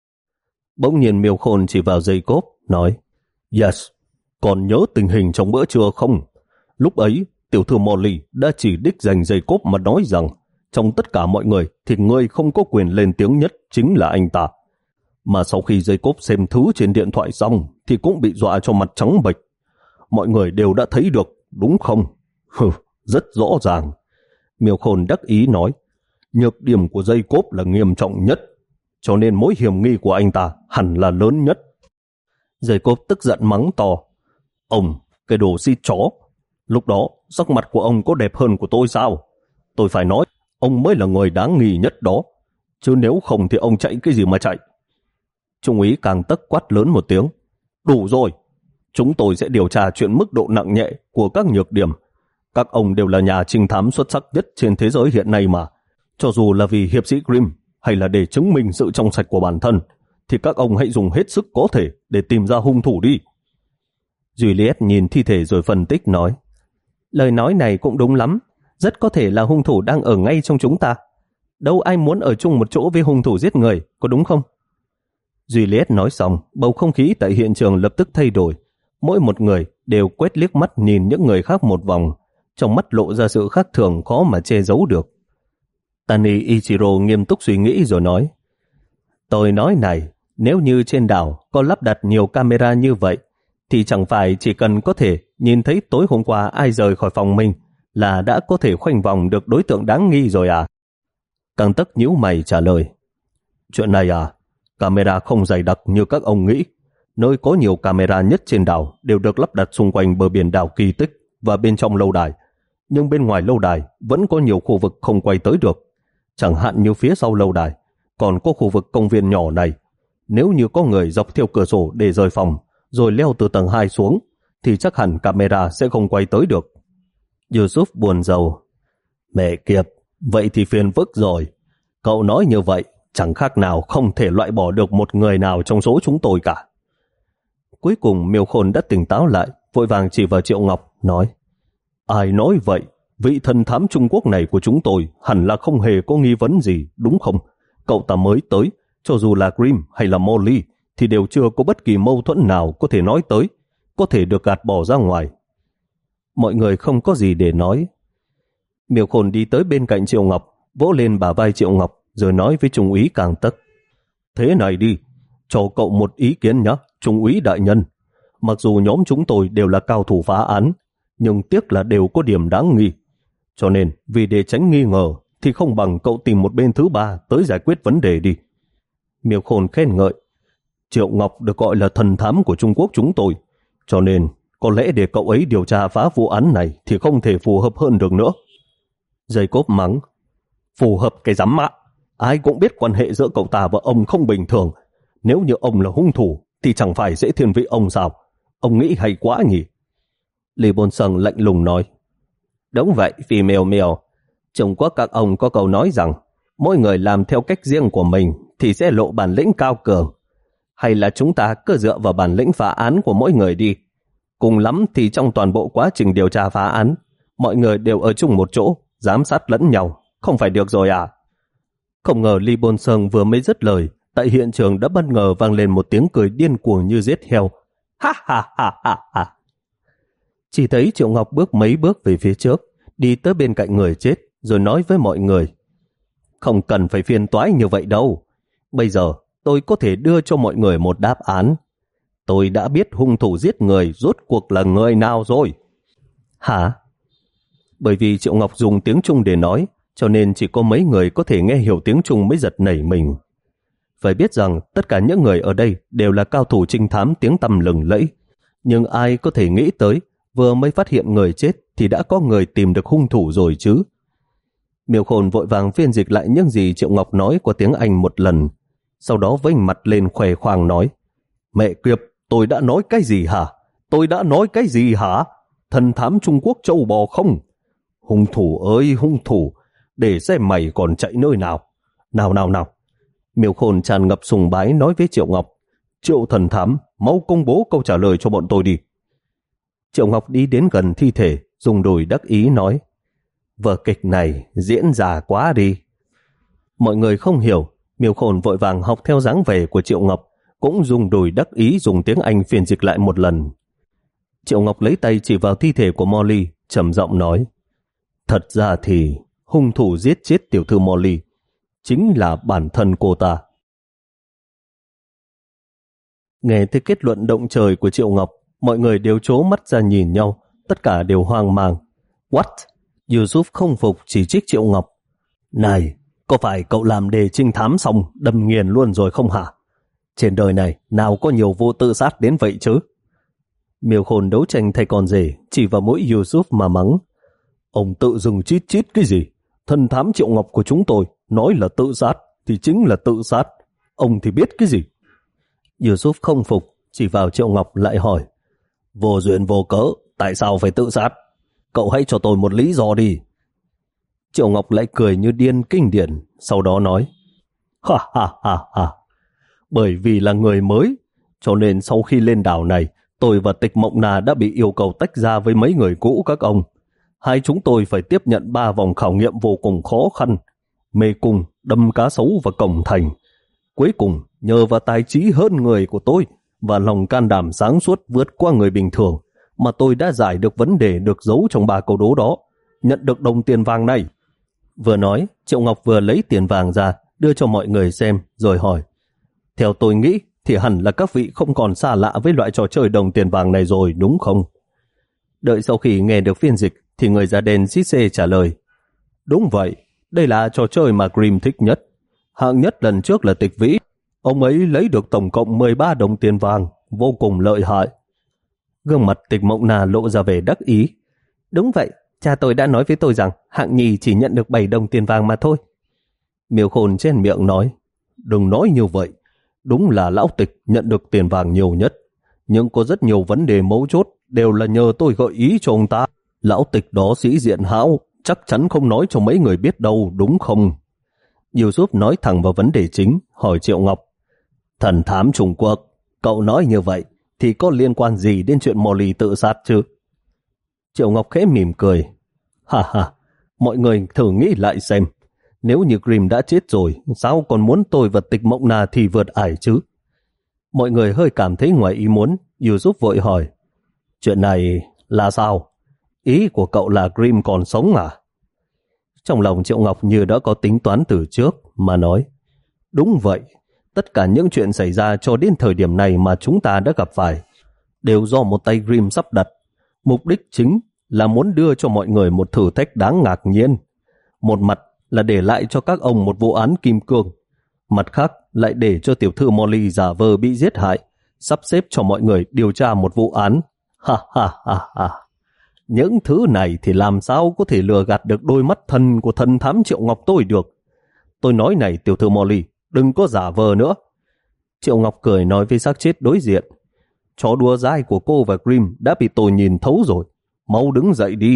Bỗng nhiên Miêu Khôn chỉ vào Jacob, nói, yes, còn nhớ tình hình trong bữa trưa không? Lúc ấy, tiểu thư Molly đã chỉ đích danh Jacob mà nói rằng trong tất cả mọi người thì người không có quyền lên tiếng nhất chính là anh ta. Mà sau khi Jacob xem thứ trên điện thoại xong thì cũng bị dọa cho mặt trắng bệch. Mọi người đều đã thấy được, đúng không? Hừ, rất rõ ràng. Miêu Khôn đắc ý nói, nhược điểm của Jacob là nghiêm trọng nhất, cho nên mối hiểm nghi của anh ta hẳn là lớn nhất. Jacob tức giận mắng to, ông, cái đồ xít chó, lúc đó sắc mặt của ông có đẹp hơn của tôi sao? Tôi phải nói, ông mới là người đáng nghi nhất đó, chứ nếu không thì ông chạy cái gì mà chạy? Trung úy Càng Tức quát lớn một tiếng, đủ rồi, chúng tôi sẽ điều tra chuyện mức độ nặng nhẹ của các nhược điểm. Các ông đều là nhà trinh thám xuất sắc nhất trên thế giới hiện nay mà, cho dù là vì hiệp sĩ Grimm hay là để chứng minh sự trong sạch của bản thân, thì các ông hãy dùng hết sức có thể để tìm ra hung thủ đi. Juliet nhìn thi thể rồi phân tích nói, lời nói này cũng đúng lắm, rất có thể là hung thủ đang ở ngay trong chúng ta. Đâu ai muốn ở chung một chỗ với hung thủ giết người, có đúng không? Juliet nói xong, bầu không khí tại hiện trường lập tức thay đổi. Mỗi một người đều quét liếc mắt nhìn những người khác một vòng, trong mắt lộ ra sự khác thường khó mà che giấu được. Tani Ichiro nghiêm túc suy nghĩ rồi nói, tôi nói này, nếu như trên đảo có lắp đặt nhiều camera như vậy, thì chẳng phải chỉ cần có thể nhìn thấy tối hôm qua ai rời khỏi phòng mình là đã có thể khoanh vòng được đối tượng đáng nghi rồi à? Càng Tức nhíu mày trả lời, chuyện này à, camera không dày đặc như các ông nghĩ. Nơi có nhiều camera nhất trên đảo đều được lắp đặt xung quanh bờ biển đảo Kỳ Tích và bên trong lâu đài. Nhưng bên ngoài lâu đài vẫn có nhiều khu vực không quay tới được. Chẳng hạn như phía sau lâu đài, còn có khu vực công viên nhỏ này. Nếu như có người dọc theo cửa sổ để rời phòng, rồi leo từ tầng hai xuống, thì chắc hẳn camera sẽ không quay tới được. Yusuf buồn rầu. Mẹ kiếp, vậy thì phiền phức rồi. Cậu nói như vậy, chẳng khác nào không thể loại bỏ được một người nào trong số chúng tôi cả. Cuối cùng Miêu Khôn đã tỉnh táo lại, vội vàng chỉ vào Triệu Ngọc, nói: Ai nói vậy? Vị thần thám Trung Quốc này của chúng tôi hẳn là không hề có nghi vấn gì, đúng không? Cậu ta mới tới, cho dù là Grimm hay là Molly, thì đều chưa có bất kỳ mâu thuẫn nào có thể nói tới, có thể được gạt bỏ ra ngoài. Mọi người không có gì để nói. Miêu Khôn đi tới bên cạnh Triệu Ngọc, vỗ lên bả vai Triệu Ngọc, rồi nói với Trung úy Càng Tấc: Thế này đi, cho cậu một ý kiến nhé, Trung úy đại nhân. Mặc dù nhóm chúng tôi đều là cao thủ phá án, nhưng tiếc là đều có điểm đáng nghi. Cho nên, vì để tránh nghi ngờ, thì không bằng cậu tìm một bên thứ ba tới giải quyết vấn đề đi. Miêu Khôn khen ngợi: Triệu Ngọc được gọi là thần thám của Trung Quốc chúng tôi, cho nên có lẽ để cậu ấy điều tra phá vụ án này thì không thể phù hợp hơn được nữa. Jacob mắng: Phù hợp cái rắm ạ, ai cũng biết quan hệ giữa cậu ta và ông không bình thường. Nếu như ông là hung thủ thì chẳng phải dễ thiên vị ông sao? Ông nghĩ hay quá nhỉ? Lý Bôn Sâng lạnh lùng nói: Đúng vậy, Phi Miêu Miêu. Trung Quốc các ông có câu nói rằng mỗi người làm theo cách riêng của mình thì sẽ lộ bản lĩnh cao cường. Hay là chúng ta cứ dựa vào bản lĩnh phá án của mỗi người đi. Cùng lắm thì trong toàn bộ quá trình điều tra phá án, mọi người đều ở chung một chỗ, giám sát lẫn nhau, không phải được rồi à? Không ngờ Lý Bôn Sâng vừa mới dứt lời, tại hiện trường đã bất ngờ vang lên một tiếng cười điên cuồng như giết heo. Ha ha ha ha ha. Chỉ thấy Triệu Ngọc bước mấy bước về phía trước, đi tới bên cạnh người chết, rồi nói với mọi người: Không cần phải phiền toái như vậy đâu. Bây giờ tôi có thể đưa cho mọi người một đáp án. Tôi đã biết hung thủ giết người rốt cuộc là người nào rồi. Hả? Bởi vì Triệu Ngọc dùng tiếng Trung để nói, cho nên chỉ có mấy người có thể nghe hiểu tiếng Trung mới giật nảy mình. Phải biết rằng tất cả những người ở đây đều là cao thủ trinh thám tiếng tăm lừng lẫy, nhưng ai có thể nghĩ tới vừa mới phát hiện người chết thì đã có người tìm được hung thủ rồi chứ. Miêu Khôn vội vàng phiên dịch lại những gì Triệu Ngọc nói qua tiếng Anh một lần, sau đó vênh mặt lên khoe khoang nói: Mẹ kiếp, tôi đã nói cái gì hả? Tôi đã nói cái gì hả? Thần thám Trung Quốc châu bò không? Hung thủ ơi hung thủ, để xem mày còn chạy nơi nào. Nào nào nào. Miêu Khôn tràn ngập sùng bái nói với Triệu Ngọc: Triệu thần thám, mau công bố câu trả lời cho bọn tôi đi. Triệu Ngọc đi đến gần thi thể, dùng đùi đắc ý nói: Vở kịch này diễn già quá đi. Mọi người không hiểu, Miêu Khôn vội vàng học theo dáng vẻ của Triệu Ngọc, cũng dùng đùi đắc ý dùng tiếng Anh phiên dịch lại một lần. Triệu Ngọc lấy tay chỉ vào thi thể của Molly, trầm giọng nói: Thật ra thì hung thủ giết chết tiểu thư Molly chính là bản thân cô ta. Nghe thấy kết luận động trời của Triệu Ngọc, mọi người đều trố mắt ra nhìn nhau, tất cả đều hoang mang. What? Yusuf không phục chỉ trích Triệu Ngọc: Này, có phải cậu làm đề trinh thám xong đâm nghiền luôn rồi không hả? Trên đời này nào có nhiều vụ tự sát đến vậy chứ? Miêu Khôn đấu tranh thay con rể, chỉ vào mũi Yusuf mà mắng: Ông tự dừng chít chít cái gì? Thần thám Triệu Ngọc của chúng tôi nói là tự sát thì chính là tự sát. Ông thì biết cái gì? Yusuf không phục, chỉ vào Triệu Ngọc lại hỏi: Vô duyên vô cớ, tại sao phải tự sát? Cậu hãy cho tôi một lý do đi. Triệu Ngọc lại cười như điên kinh điển, sau đó nói: Ha ha ha ha. Bởi vì là người mới, cho nên sau khi lên đảo này, tôi và Tịch Mộng Na đã bị yêu cầu tách ra với mấy người cũ các ông. Hai chúng tôi phải tiếp nhận ba vòng khảo nghiệm vô cùng khó khăn: mê cung, đâm cá sấu và cổng thành. Cuối cùng, nhờ vào tài trí hơn người của tôi và lòng can đảm sáng suốt vượt qua người bình thường, mà tôi đã giải được vấn đề được giấu trong ba câu đố đó, nhận được đồng tiền vàng này. Vừa nói, Triệu Ngọc vừa lấy tiền vàng ra, đưa cho mọi người xem, rồi hỏi: Theo tôi nghĩ, thì hẳn là các vị không còn xa lạ với loại trò chơi đồng tiền vàng này rồi, đúng không? Đợi sau khi nghe được phiên dịch, thì người da đen xít xê trả lời: Đúng vậy, đây là trò chơi mà Grimm thích nhất. Hạng nhất lần trước là Tịch Vĩ, ông ấy lấy được tổng cộng mười ba đồng tiền vàng, vô cùng lợi hại. Gương mặt Tịch Mộng Na lộ ra vẻ đắc ý: Đúng vậy, cha tôi đã nói với tôi rằng hạng nhì chỉ nhận được bảy đồng tiền vàng mà thôi. Miêu Khôn trên miệng nói, đừng nói như vậy, đúng là lão tịch nhận được tiền vàng nhiều nhất, nhưng có rất nhiều vấn đề mấu chốt đều là nhờ tôi gợi ý cho ông ta. Lão tịch đó sĩ diện hão, chắc chắn không nói cho mấy người biết đâu, đúng không? Yusuf nói thẳng vào vấn đề chính, hỏi Triệu Ngọc, thần thám Trung Quốc, cậu nói như vậy thì có liên quan gì đến chuyện Molly tự sát chứ? Triệu Ngọc khẽ mỉm cười, ha ha, mọi người thử nghĩ lại xem, nếu như Grimm đã chết rồi, sao còn muốn tôi và Tịch Mộng Na thì vượt ải chứ? Mọi người hơi cảm thấy ngoài ý muốn, Yusuf vội hỏi, chuyện này là sao? Ý của cậu là Grimm còn sống à? Trong lòng Triệu Ngọc như đã có tính toán từ trước, mà nói, đúng vậy, tất cả những chuyện xảy ra cho đến thời điểm này mà chúng ta đã gặp phải, đều do một tay Grimm sắp đặt. Mục đích chính là muốn đưa cho mọi người một thử thách đáng ngạc nhiên. Một mặt là để lại cho các ông một vụ án kim cương, mặt khác lại để cho tiểu thư Molly giả vờ bị giết hại, sắp xếp cho mọi người điều tra một vụ án. Ha ha ha ha. Những thứ này thì làm sao có thể lừa gạt được đôi mắt thần của thần thám Triệu Ngọc tôi được. Tôi nói này tiểu thư Molly, đừng có giả vờ nữa. Triệu Ngọc cười nói với xác chết đối diện, chó đùa dai của cô và Grimm đã bị tôi nhìn thấu rồi, mau đứng dậy đi.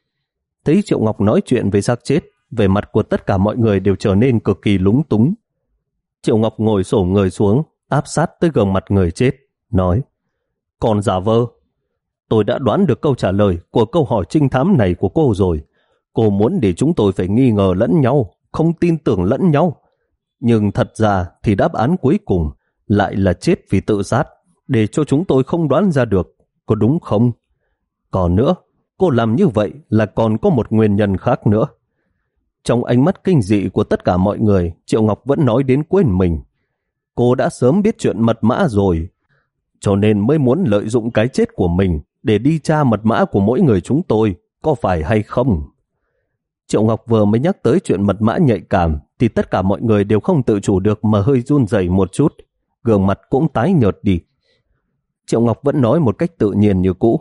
Thấy Triệu Ngọc nói chuyện với xác chết, vẻ mặt của tất cả mọi người đều trở nên cực kỳ lúng túng. Triệu Ngọc ngồi xổm người xuống, áp sát tới gần mặt người chết, nói, còn giả vờ, tôi đã đoán được câu trả lời của câu hỏi trinh thám này của cô rồi. Cô muốn để chúng tôi phải nghi ngờ lẫn nhau, không tin tưởng lẫn nhau. Nhưng thật ra thì đáp án cuối cùng lại là chết vì tự sát, để cho chúng tôi không đoán ra được, có đúng không? Còn nữa, cô làm như vậy là còn có một nguyên nhân khác nữa. Trong ánh mắt kinh dị của tất cả mọi người, Triệu Ngọc vẫn nói đến quên mình. Cô đã sớm biết chuyện mật mã rồi, cho nên mới muốn lợi dụng cái chết của mình để đi tra mật mã của mỗi người chúng tôi, có phải hay không? Triệu Ngọc vừa mới nhắc tới chuyện mật mã nhạy cảm, thì tất cả mọi người đều không tự chủ được mà hơi run rẩy một chút, gương mặt cũng tái nhợt đi. Triệu Ngọc vẫn nói một cách tự nhiên như cũ.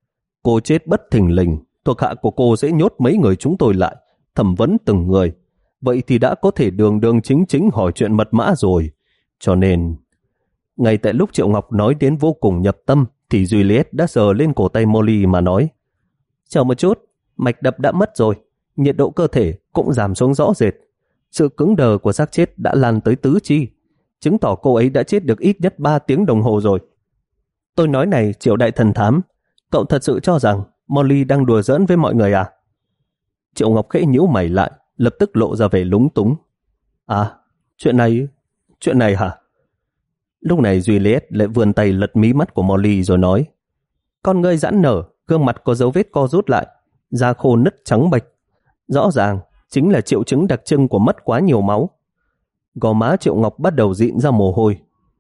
Cô chết bất thình lình, thuộc hạ của cô sẽ nhốt mấy người chúng tôi lại, thẩm vấn từng người. Vậy thì đã có thể đường đường chính chính hỏi chuyện mật mã rồi. Cho nên, ngay tại lúc Triệu Ngọc nói đến vô cùng nhập tâm, thì Juliet đã sờ lên cổ tay Molly mà nói, chờ một chút, mạch đập đã mất rồi, nhiệt độ cơ thể cũng giảm xuống rõ rệt. Sự cứng đờ của xác chết đã lan tới tứ chi, chứng tỏ cô ấy đã chết được ít nhất ba tiếng đồng hồ rồi. Tôi nói này, Triệu đại thần thám, cậu thật sự cho rằng Molly đang đùa giỡn với mọi người à? Triệu Ngọc khẽ nhíu mày lại, lập tức lộ ra vẻ lúng túng. À, chuyện này, chuyện này hả? Lúc này Juliet lại vươn tay lật mí mắt của Molly rồi nói, con ngươi giãn nở, gương mặt có dấu vết co rút lại, da khô nứt trắng bệch. Rõ ràng chính là triệu chứng đặc trưng của mất quá nhiều máu. Gò má Triệu Ngọc bắt đầu dịn ra mồ hôi.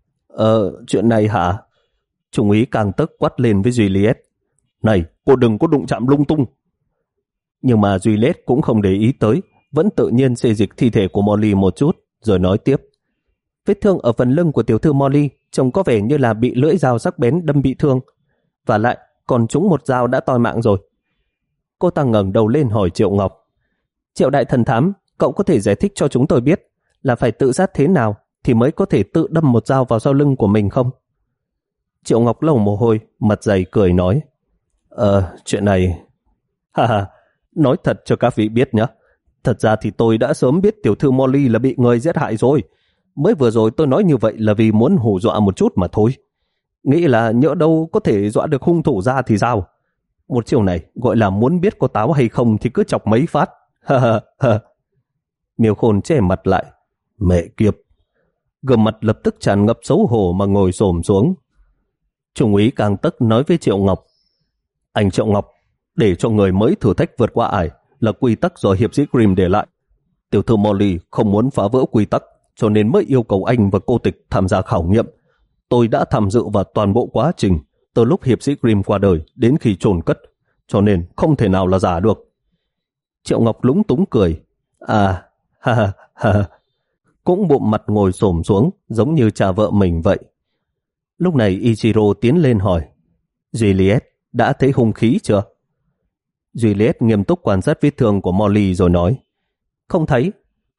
Ờ, chuyện này hả? Trung úy càng tức quát lên với Juliet, này, cô đừng có đụng chạm lung tung. Nhưng mà Juliet cũng không để ý tới, vẫn tự nhiên xê dịch thi thể của Molly một chút, rồi nói tiếp. Vết thương ở phần lưng của tiểu thư Molly trông có vẻ như là bị lưỡi dao sắc bén đâm bị thương, và lại còn trúng một dao đã toi mạng rồi. Cô ta ngẩng đầu lên hỏi Triệu Ngọc, Triệu đại thần thám, cậu có thể giải thích cho chúng tôi biết là phải tự sát thế nào thì mới có thể tự đâm một dao vào sau lưng của mình không? Triệu Ngọc lau mồ hôi, mặt dày cười nói, Ờ, chuyện này... Ha ha, nói thật cho các vị biết nhé. Thật ra thì tôi đã sớm biết tiểu thư Molly là bị người giết hại rồi. Mới vừa rồi tôi nói như vậy là vì muốn hù dọa một chút mà thôi. Nghĩ là nhỡ đâu có thể dọa được hung thủ ra thì sao? Một chiều này gọi là muốn biết có táo hay không thì cứ chọc mấy phát. Ha ha ha. Miêu Khôn che mặt lại. Mẹ kiếp. Gương mặt lập tức tràn ngập xấu hổ mà ngồi xổm xuống. Trung úy càng tức nói với Triệu Ngọc, anh Triệu Ngọc, để cho người mới thử thách vượt qua ải là quy tắc do hiệp sĩ Grimm để lại. Tiểu thư Molly không muốn phá vỡ quy tắc, cho nên mới yêu cầu anh và cô Tịch tham gia khảo nghiệm. Tôi đã tham dự vào toàn bộ quá trình, từ lúc hiệp sĩ Grimm qua đời đến khi chôn cất, cho nên không thể nào là giả được. Triệu Ngọc lúng túng cười. À, ha ha ha. Cũng bụng mặt ngồi xổm xuống, giống như cha vợ mình vậy. Lúc này Ichiro tiến lên hỏi, Juliet, đã thấy hung khí chưa? Juliet nghiêm túc quan sát vết thương của Molly rồi nói, không thấy,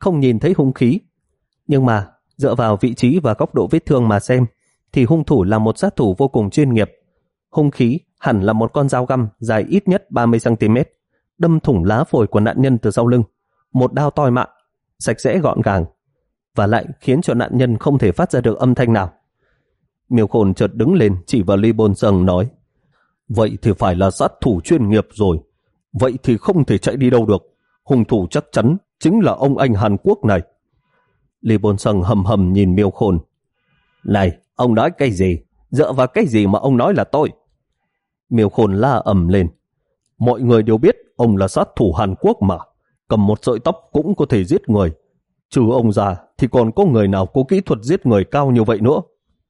không nhìn thấy hung khí. Nhưng mà dựa vào vị trí và góc độ vết thương mà xem, thì hung thủ là một sát thủ vô cùng chuyên nghiệp. Hung khí hẳn là một con dao găm dài ít nhất ba mươi xăng ti mét, đâm thủng lá phổi của nạn nhân từ sau lưng. Một đao toi mạng, sạch sẽ gọn gàng, và lại khiến cho nạn nhân không thể phát ra được âm thanh nào. Miêu Khôn chợt đứng lên chỉ vào Lee Bôn Sung nói: vậy thì phải là sát thủ chuyên nghiệp rồi. Vậy thì không thể chạy đi đâu được. Hung thủ chắc chắn chính là ông anh Hàn Quốc này. Lee Bôn Sung hầm hầm nhìn Miêu Khôn. Này, ông nói cái gì? Dựa vào cái gì mà ông nói là tôi? Miêu Khôn la ầm lên. Mọi người đều biết ông là sát thủ Hàn Quốc mà. Cầm một sợi tóc cũng có thể giết người. Trừ ông ra thì còn có người nào có kỹ thuật giết người cao như vậy nữa.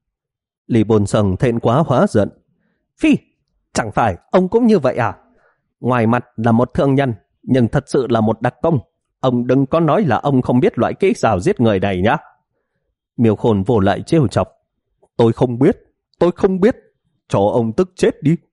Lee Bôn Sung thẹn quá hóa giận. Phi, chẳng phải ông cũng như vậy à? Ngoài mặt là một thương nhân, nhưng thật sự là một đặc công. Ông đừng có nói là ông không biết loại kỹ xảo giết người này nhá. Miêu Khôn vồ lại trêu chọc. Tôi không biết, tôi không biết. Cho ông tức chết đi.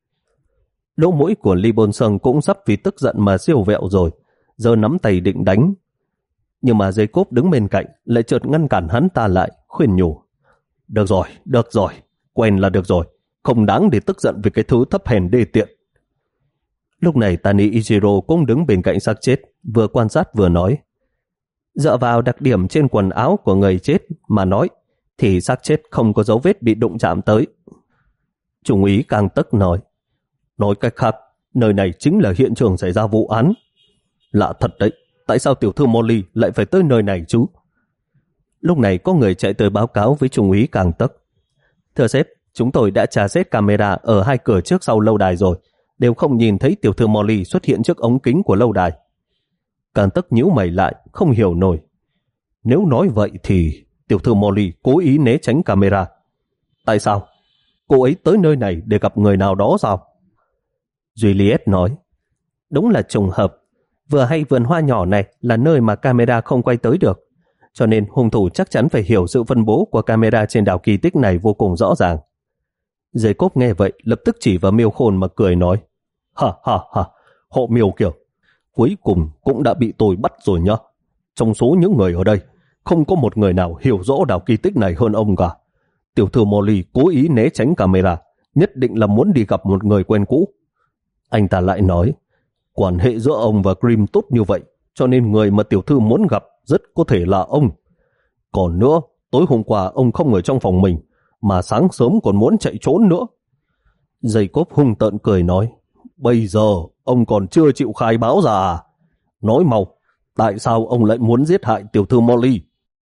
Lỗ mũi của Lee Bôn Sung cũng sắp vì tức giận mà siêu vẹo rồi, giờ nắm tay định đánh. Nhưng mà Jacob đứng bên cạnh lại chợt ngăn cản hắn ta lại, khuyên nhủ. Được rồi, được rồi, quen là được rồi, không đáng để tức giận vì cái thứ thấp hèn đê tiện. Lúc này Tani Ichiro cũng đứng bên cạnh xác chết, vừa quan sát vừa nói. Dựa vào đặc điểm trên quần áo của người chết mà nói, thì xác chết không có dấu vết bị đụng chạm tới. Trung úy Càng Tức nói. Nói cách khác, nơi này chính là hiện trường xảy ra vụ án. Lạ thật đấy, tại sao tiểu thư Molly lại phải tới nơi này chứ? Lúc này có người chạy tới báo cáo với Trung úy Càng Tức. Thưa sếp, chúng tôi đã tra xét camera ở hai cửa trước sau lâu đài rồi, đều không nhìn thấy tiểu thư Molly xuất hiện trước ống kính của lâu đài. Càng Tức nhíu mày lại, không hiểu nổi. Nếu nói vậy thì tiểu thư Molly cố ý né tránh camera. Tại sao? Cô ấy tới nơi này để gặp người nào đó sao? Juliet nói. Đúng là trùng hợp. Vừa hay vườn hoa nhỏ này là nơi mà camera không quay tới được, cho nên hung thủ chắc chắn phải hiểu sự phân bố của camera trên đảo kỳ tích này vô cùng rõ ràng. Jacob nghe vậy lập tức chỉ vào Miêu Khôn mà cười nói. Ha ha ha, họ Miêu kiểu, cuối cùng cũng đã bị tôi bắt rồi nhá. Trong số những người ở đây, không có một người nào hiểu rõ đảo kỳ tích này hơn ông cả. Tiểu thư Molly cố ý né tránh camera, nhất định là muốn đi gặp một người quen cũ. Anh ta lại nói, quan hệ giữa ông và Grimm tốt như vậy, cho nên người mà tiểu thư muốn gặp rất có thể là ông. Còn nữa, tối hôm qua ông không ở trong phòng mình, mà sáng sớm còn muốn chạy trốn nữa. Jacob hung tợn cười nói, bây giờ ông còn chưa chịu khai báo ra à? Nói mau, tại sao ông lại muốn giết hại tiểu thư Molly?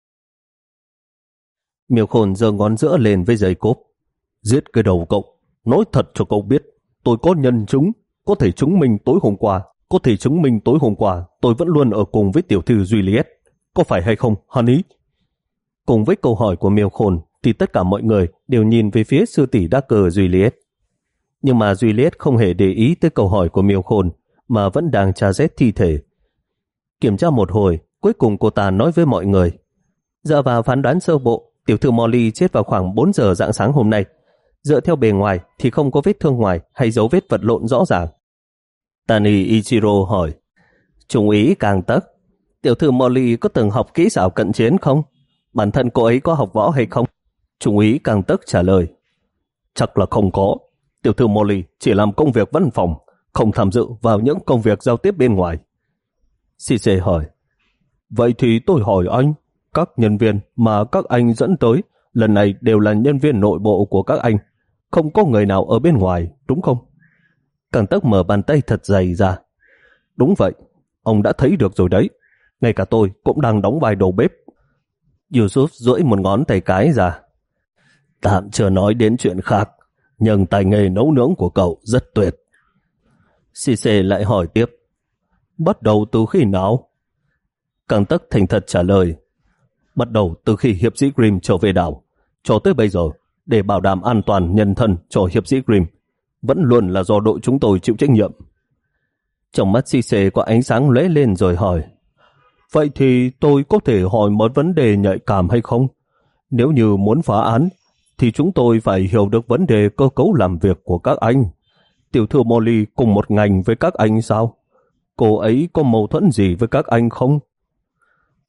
Miêu Khôn giơ ngón giữa lên với Jacob. Giết cái đầu cậu, nói thật cho cậu biết, tôi có nhân chứng, có thể chứng minh tối hôm qua, có thể chứng minh tối hôm qua tôi vẫn luôn ở cùng với tiểu thư Juliet. Có phải hay không, Honey? Cùng với câu hỏi của Miêu Khôn thì tất cả mọi người đều nhìn về phía sư tỷ đắc cờ Juliet. Nhưng mà Juliet không hề để ý tới câu hỏi của Miêu Khôn, mà vẫn đang tra xét thi thể. Kiểm tra một hồi, cuối cùng cô ta nói với mọi người. Dựa vào phán đoán sơ bộ, tiểu thư Molly chết vào khoảng bốn giờ rạng sáng hôm nay. Dựa theo bề ngoài thì không có vết thương ngoài hay dấu vết vật lộn rõ ràng. Tani Ichiro hỏi, Trung úy Càng Tức, tiểu thư Molly có từng học kỹ xảo cận chiến không? Bản thân cô ấy có học võ hay không? Trung úy Càng Tức trả lời, chắc là không có. Tiểu thư Molly chỉ làm công việc văn phòng, không tham dự vào những công việc giao tiếp bên ngoài. Cisse hỏi, vậy thì tôi hỏi anh, các nhân viên mà các anh dẫn tới lần này đều là nhân viên nội bộ của các anh, không có người nào ở bên ngoài, đúng không? Càng Tức mở bàn tay thật dày ra. Đúng vậy, ông đã thấy được rồi đấy. Ngay cả tôi cũng đang đóng vai đầu bếp. Yusuf duỗi một ngón tay cái ra. Tạm chưa nói đến chuyện khác, nhưng tài nghề nấu nướng của cậu rất tuyệt. Cisse lại hỏi tiếp, bắt đầu từ khi nào? Càng Tức thành thật trả lời, bắt đầu từ khi hiệp sĩ Grimm trở về đảo, cho tới bây giờ, để bảo đảm an toàn nhân thân cho hiệp sĩ Grimm, vẫn luôn là do đội chúng tôi chịu trách nhiệm. Trong mắt Cisse có ánh sáng lóe lên rồi hỏi, vậy thì tôi có thể hỏi một vấn đề nhạy cảm hay không? Nếu như muốn phá án, thì chúng tôi phải hiểu được vấn đề cơ cấu làm việc của các anh. Tiểu thư Molly cùng một ngành với các anh sao? Cô ấy có mâu thuẫn gì với các anh không?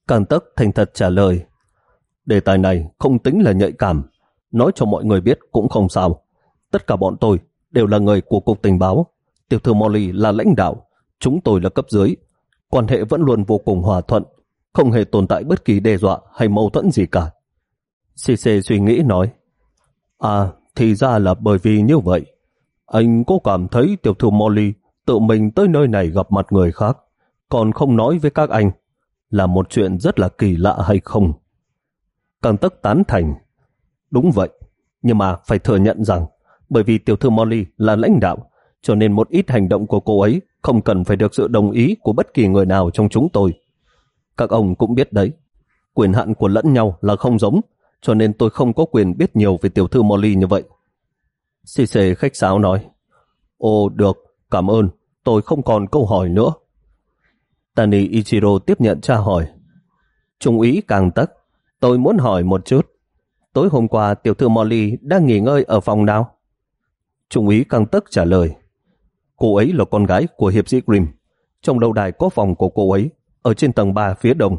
Càng Tấc thành thật trả lời. Đề tài này không tính là nhạy cảm, nói cho mọi người biết cũng không sao. Tất cả bọn tôi đều là người của cục tình báo. Tiểu thư Molly là lãnh đạo, chúng tôi là cấp dưới. Quan hệ vẫn luôn vô cùng hòa thuận, không hề tồn tại bất kỳ đe dọa hay mâu thuẫn gì cả. xê xê suy nghĩ nói. À, thì ra là bởi vì như vậy. Anh có cảm thấy tiểu thư Molly tự mình tới nơi này gặp mặt người khác, còn không nói với các anh, là một chuyện rất là kỳ lạ hay không? Càng Tấc tán thành. Đúng vậy, nhưng mà phải thừa nhận rằng bởi vì tiểu thư Molly là lãnh đạo, cho nên một ít hành động của cô ấy không cần phải được sự đồng ý của bất kỳ người nào trong chúng tôi. Các ông cũng biết đấy, quyền hạn của lẫn nhau là không giống, cho nên tôi không có quyền biết nhiều về tiểu thư Molly như vậy. xê xê khách sáo nói. Ồ được, cảm ơn, tôi không còn câu hỏi nữa. Tani Ichiro tiếp nhận tra hỏi. Trung úy Càng Tấc, tôi muốn hỏi một chút. Tối hôm qua tiểu thư Molly đang nghỉ ngơi ở phòng nào? Trung úy Càng Tấc trả lời. Cô ấy là con gái của hiệp sĩ Grimm. Trong lâu đài có phòng của cô ấy, ở trên tầng ba phía đông.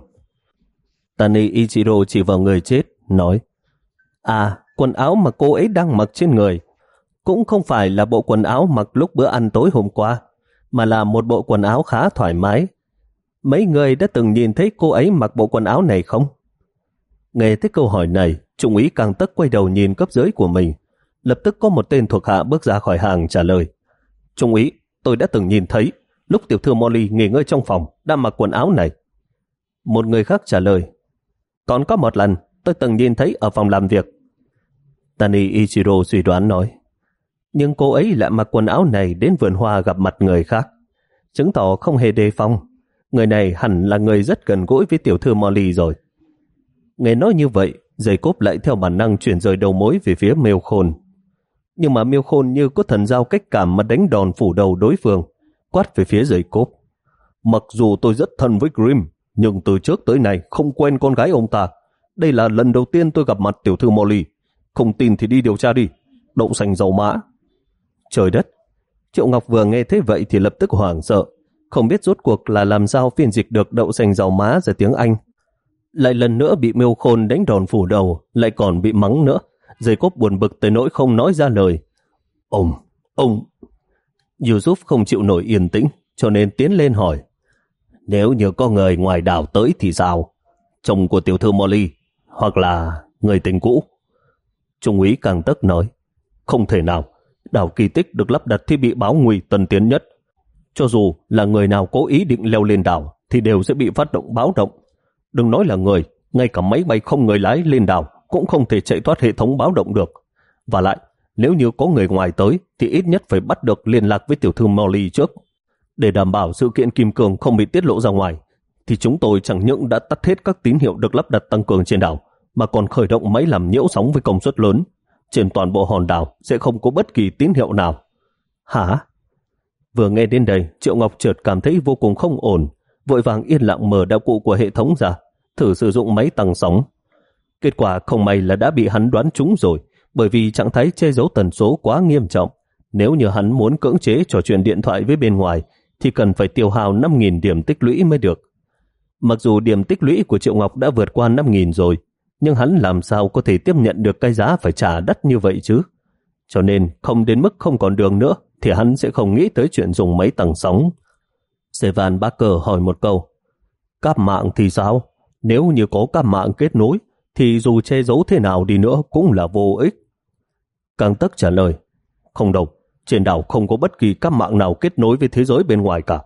Tani Ichiro chỉ vào người chết, nói. À, quần áo mà cô ấy đang mặc trên người cũng không phải là bộ quần áo mặc lúc bữa ăn tối hôm qua, mà là một bộ quần áo khá thoải mái. Mấy người đã từng nhìn thấy cô ấy mặc bộ quần áo này không? Nghe thấy câu hỏi này, Trung úy Càng Tấc quay đầu nhìn cấp dưới của mình. Lập tức có một tên thuộc hạ bước ra khỏi hàng trả lời. Trung úy, tôi đã từng nhìn thấy lúc tiểu thư Molly nghỉ ngơi trong phòng đã mặc quần áo này. Một người khác trả lời. Còn có một lần tôi từng nhìn thấy ở phòng làm việc. Tani Ichiro suy đoán nói. Nhưng cô ấy lại mặc quần áo này đến vườn hoa gặp mặt người khác, chứng tỏ không hề đề phòng. Người này hẳn là người rất gần gũi với tiểu thư Molly rồi. Nghe nói như vậy, Jacob lại theo bản năng chuyển rời đầu mối về phía Milkhôn. Nhưng mà Milkhôn như có thần giao cách cảm mà đánh đòn phủ đầu đối phương, quát về phía Jacob. Mặc dù tôi rất thân với Grimm, nhưng từ trước tới nay không quen con gái ông ta. Đây là lần đầu tiên tôi gặp mặt tiểu thư Molly. Không tin thì đi điều tra đi. Đậu xanh dầu mã. Trời đất! Triệu Ngọc vừa nghe thế vậy thì lập tức hoảng sợ, không biết rốt cuộc là làm sao phiên dịch được đậu xanh dầu má ra tiếng Anh. Lại lần nữa bị Milkhôn đánh đòn phủ đầu, lại còn bị mắng nữa. Jacob buồn bực tới nỗi không nói ra lời. Ông, ông... Yusuf không chịu nổi yên tĩnh, cho nên tiến lên hỏi. Nếu như có người ngoài đảo tới thì sao? Chồng của tiểu thư Molly, hoặc là người tình cũ? Trung úy Càng Tấc nói. Không thể nào, đảo Kỳ Tích được lắp đặt thiết bị báo nguy tân tiến nhất. Cho dù là người nào cố ý định leo lên đảo thì đều sẽ bị phát động báo động. Đừng nói là người, ngay cả máy bay không người lái lên đảo cũng không thể chạy thoát hệ thống báo động được. Và lại, nếu như có người ngoài tới thì ít nhất phải bắt được liên lạc với tiểu thư Molly trước. Để đảm bảo sự kiện kim cương không bị tiết lộ ra ngoài, thì chúng tôi chẳng những đã tắt hết các tín hiệu được lắp đặt tăng cường trên đảo, mà còn khởi động máy làm nhiễu sóng với công suất lớn. Trên toàn bộ hòn đảo sẽ không có bất kỳ tín hiệu nào. Hả? Vừa nghe đến đây, Triệu Ngọc chợt cảm thấy vô cùng không ổn, vội vàng yên lặng mở đạo cụ của hệ thống ra, thử sử dụng máy tăng sóng. Kết quả không may là đã bị hắn đoán trúng rồi, bởi vì trạng thái che giấu tần số quá nghiêm trọng. Nếu như hắn muốn cưỡng chế trò chuyện điện thoại với bên ngoài, thì cần phải tiêu hao năm nghìn điểm tích lũy mới được. Mặc dù điểm tích lũy của Triệu Ngọc đã vượt qua năm nghìn rồi, nhưng hắn làm sao có thể tiếp nhận được cái giá phải trả đắt như vậy chứ? Cho nên không đến mức không còn đường nữa thì hắn sẽ không nghĩ tới chuyện dùng máy tăng sóng. Sevan Barker hỏi một câu. Cáp mạng thì sao? Nếu như có cáp mạng kết nối thì dù che giấu thế nào đi nữa cũng là vô ích. Càng Tấc trả lời. Không đâu, trên đảo không có bất kỳ cáp mạng nào kết nối với thế giới bên ngoài cả.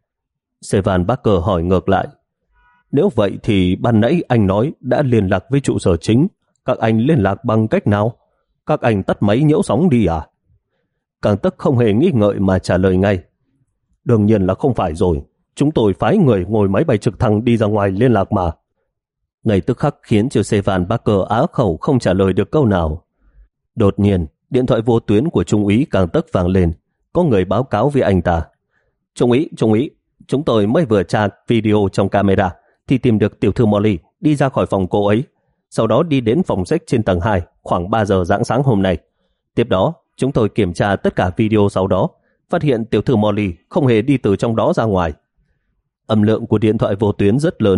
Sevan Barker hỏi ngược lại. Nếu vậy thì ban nãy anh nói đã liên lạc với trụ sở chính. Các anh liên lạc bằng cách nào? Các anh tắt máy nhiễu sóng đi à? Càng Tấc không hề nghĩ ngợi mà trả lời ngay. Đương nhiên là không phải rồi. Chúng tôi phái người ngồi máy bay trực thăng đi ra ngoài liên lạc mà. Ngay tức khắc khiến cho Sevan Barker á khẩu không trả lời được câu nào. Đột nhiên, điện thoại vô tuyến của Trung úy Càng Tấc vang lên. Có người báo cáo với anh ta. Trung úy, Trung úy, chúng tôi mới vừa tra video trong camera thì tìm được tiểu thư Molly đi ra khỏi phòng cô ấy, sau đó đi đến phòng sách trên tầng hai khoảng ba giờ rạng sáng hôm nay. Tiếp đó, chúng tôi kiểm tra tất cả video sau đó, phát hiện tiểu thư Molly không hề đi từ trong đó ra ngoài. Âm lượng của điện thoại vô tuyến rất lớn,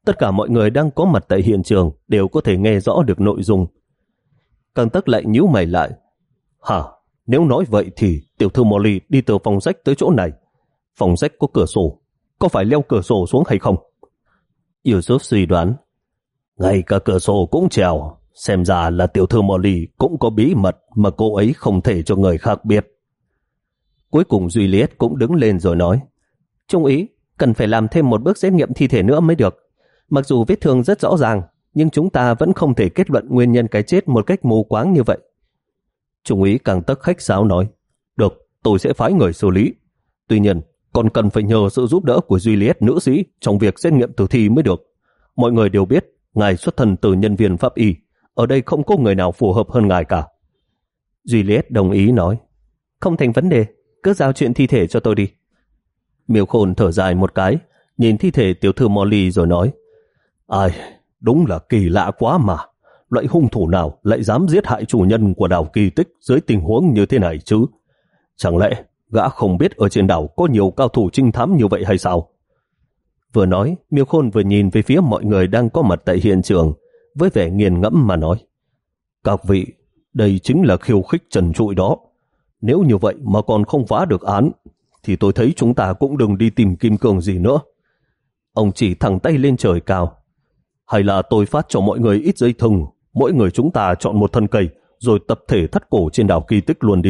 tất cả mọi người đang có mặt tại hiện trường đều có thể nghe rõ được nội dung. Càng Tắc lại nhíu mày lại. Hả? Nếu nói vậy thì tiểu thư Molly đi từ phòng sách tới chỗ này. Phòng sách có cửa sổ, có phải leo cửa sổ xuống hay không? Yusuf suy đoán. Ngay cả cửa sổ cũng trèo, xem ra là tiểu thư Molly cũng có bí mật mà cô ấy không thể cho người khác biết. Cuối cùng Juliet cũng đứng lên rồi nói. Trung úy, cần phải làm thêm một bước xét nghiệm thi thể nữa mới được. Mặc dù vết thương rất rõ ràng, nhưng chúng ta vẫn không thể kết luận nguyên nhân cái chết một cách mù quáng như vậy. Trung úy Càng Tắc khách sáo nói. Được, tôi sẽ phái người xử lý. Tuy nhiên, còn cần phải nhờ sự giúp đỡ của Juliet nữ sĩ trong việc xét nghiệm tử thi mới được. Mọi người đều biết, ngài xuất thân từ nhân viên pháp y. Ở đây không có người nào phù hợp hơn ngài cả. Juliet đồng ý nói. Không thành vấn đề, cứ giao chuyện thi thể cho tôi đi. Miêu Khôn thở dài một cái, nhìn thi thể tiểu thư Molly rồi nói. Ai, đúng là kỳ lạ quá mà. Loại hung thủ nào lại dám giết hại chủ nhân của đảo Kỳ Tích dưới tình huống như thế này chứ? Chẳng lẽ gã không biết ở trên đảo có nhiều cao thủ trinh thám như vậy hay sao? Vừa nói, Miêu Khôn vừa nhìn về phía mọi người đang có mặt tại hiện trường, với vẻ nghiền ngẫm mà nói. Các vị, đây chính là khiêu khích trần trụi đó. Nếu như vậy mà còn không phá được án, thì tôi thấy chúng ta cũng đừng đi tìm kim cương gì nữa. Ông chỉ thẳng tay lên trời cao. Hay là tôi phát cho mọi người ít dây thừng, mỗi người chúng ta chọn một thân cây, rồi tập thể thắt cổ trên đảo Kỳ Tích luôn đi.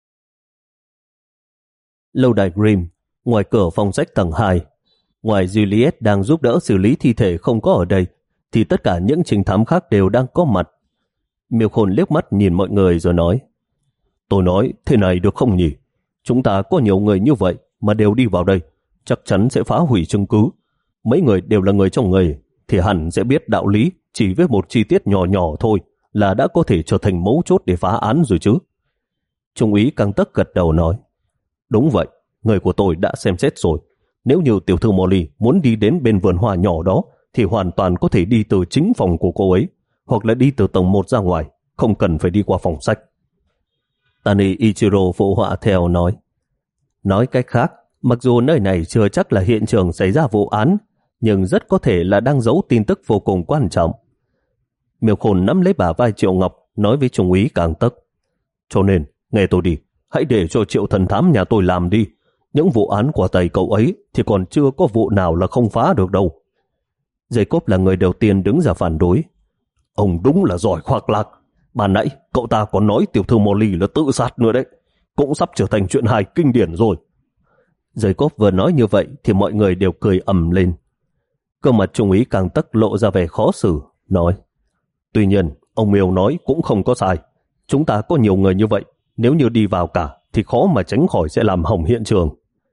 Lâu đài Grimm, ngoài cửa phòng sách tầng hai. Ngoài Juliet đang giúp đỡ xử lý thi thể không có ở đây, thì tất cả những trinh thám khác đều đang có mặt. Miêu Khôn liếc mắt nhìn mọi người rồi nói. Tôi nói thế này được không nhỉ? Chúng ta có nhiều người như vậy mà đều đi vào đây, chắc chắn sẽ phá hủy chứng cứ. Mấy người đều là người trong nghề, thì hẳn sẽ biết đạo lý, chỉ với một chi tiết nhỏ nhỏ thôi là đã có thể trở thành mấu chốt để phá án rồi chứ. Trung úy Càng Tắc gật đầu nói. Đúng vậy, người của tôi đã xem xét rồi. Nếu như tiểu thư Molly muốn đi đến bên vườn hoa nhỏ đó, thì hoàn toàn có thể đi từ chính phòng của cô ấy, hoặc là đi từ tầng một ra ngoài, không cần phải đi qua phòng sách. Tani Ichiro phụ họa theo nói. Nói cách khác, mặc dù nơi này chưa chắc là hiện trường xảy ra vụ án, nhưng rất có thể là đang giấu tin tức vô cùng quan trọng. Miêu Khôn nắm lấy bả vai Triệu Ngọc, nói với Trung úy Càng Tắc. Cho nên, nghe tôi đi, hãy để cho Triệu thần thám nhà tôi làm đi. Những vụ án của tay cậu ấy thì còn chưa có vụ nào là không phá được đâu. Jacob là người đầu tiên đứng ra phản đối. Ông đúng là giỏi khoác lác. Ban nãy cậu ta còn nói tiểu thư Molly là tự sát nữa đấy. Cũng sắp trở thành chuyện hài kinh điển rồi. Jacob vừa nói như vậy thì mọi người đều cười ầm lên. Cơ mặt Trung úy Càng Tắc lộ ra vẻ khó xử, nói. Tuy nhiên, ông Miêu nói cũng không có sai. Chúng ta có nhiều người như vậy, nếu như đi vào cả thì khó mà tránh khỏi sẽ làm hỏng hiện trường.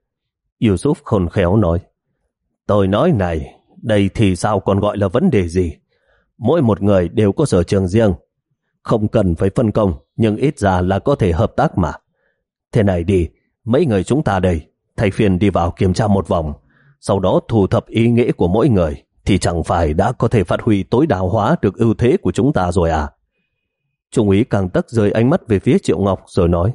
Yusuf khôn khéo nói. Tôi nói này, đây thì sao còn gọi là vấn đề gì? Mỗi một người đều có sở trường riêng. Không cần phải phân công, nhưng ít ra là có thể hợp tác mà. Thế này đi, mấy người chúng ta đây, thay phiên đi vào kiểm tra một vòng, sau đó thu thập ý nghĩa của mỗi người, thì chẳng phải đã có thể phát huy tối đa hóa được ưu thế của chúng ta rồi à? Trung úy Càng Tắc rời ánh mắt về phía Triệu Ngọc rồi nói.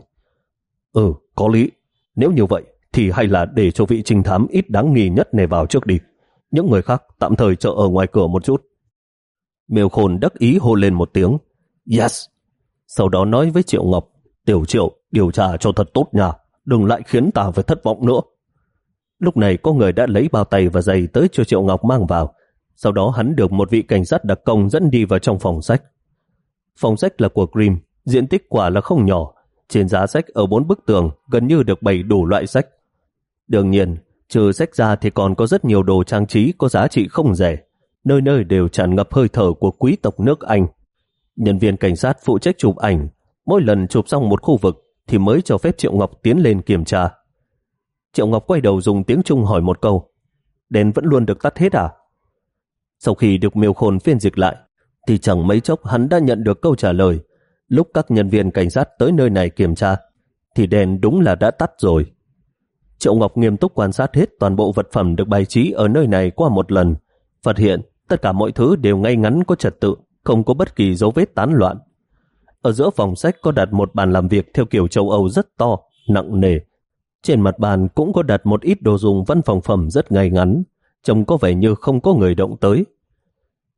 Ừ, có lý. Nếu như vậy, thì hay là để cho vị trinh thám ít đáng nghi nhất này vào trước đi. Những người khác tạm thời chờ ở ngoài cửa một chút. Miêu Khôn đắc ý hô lên một tiếng. Yes! Sau đó nói với Triệu Ngọc. Tiểu Triệu, điều tra cho thật tốt nha. Đừng lại khiến ta phải thất vọng nữa. Lúc này có người đã lấy bao tay và giày tới cho Triệu Ngọc mang vào. Sau đó hắn được một vị cảnh sát đặc công dẫn đi vào trong phòng sách. Phòng sách là của Grimm, diện tích quả là không nhỏ. Trên giá sách ở bốn bức tường gần như được bày đủ loại sách. Đương nhiên, trừ sách ra thì còn có rất nhiều đồ trang trí có giá trị không rẻ. Nơi nơi đều tràn ngập hơi thở của quý tộc nước Anh. Nhân viên cảnh sát phụ trách chụp ảnh, mỗi lần chụp xong một khu vực thì mới cho phép Triệu Ngọc tiến lên kiểm tra. Triệu Ngọc quay đầu dùng tiếng Trung hỏi một câu. Đèn vẫn luôn được tắt hết à? Sau khi được Miêu Khôn phiên dịch lại, thì chẳng mấy chốc hắn đã nhận được câu trả lời. Lúc các nhân viên cảnh sát tới nơi này kiểm tra, thì đèn đúng là đã tắt rồi. Triệu Ngọc nghiêm túc quan sát hết toàn bộ vật phẩm được bày trí ở nơi này qua một lần, phát hiện tất cả mọi thứ đều ngay ngắn có trật tự, không có bất kỳ dấu vết tán loạn. Ở giữa phòng sách có đặt một bàn làm việc theo kiểu châu Âu rất to, nặng nề. Trên mặt bàn cũng có đặt một ít đồ dùng văn phòng phẩm rất ngay ngắn, trông có vẻ như không có người động tới.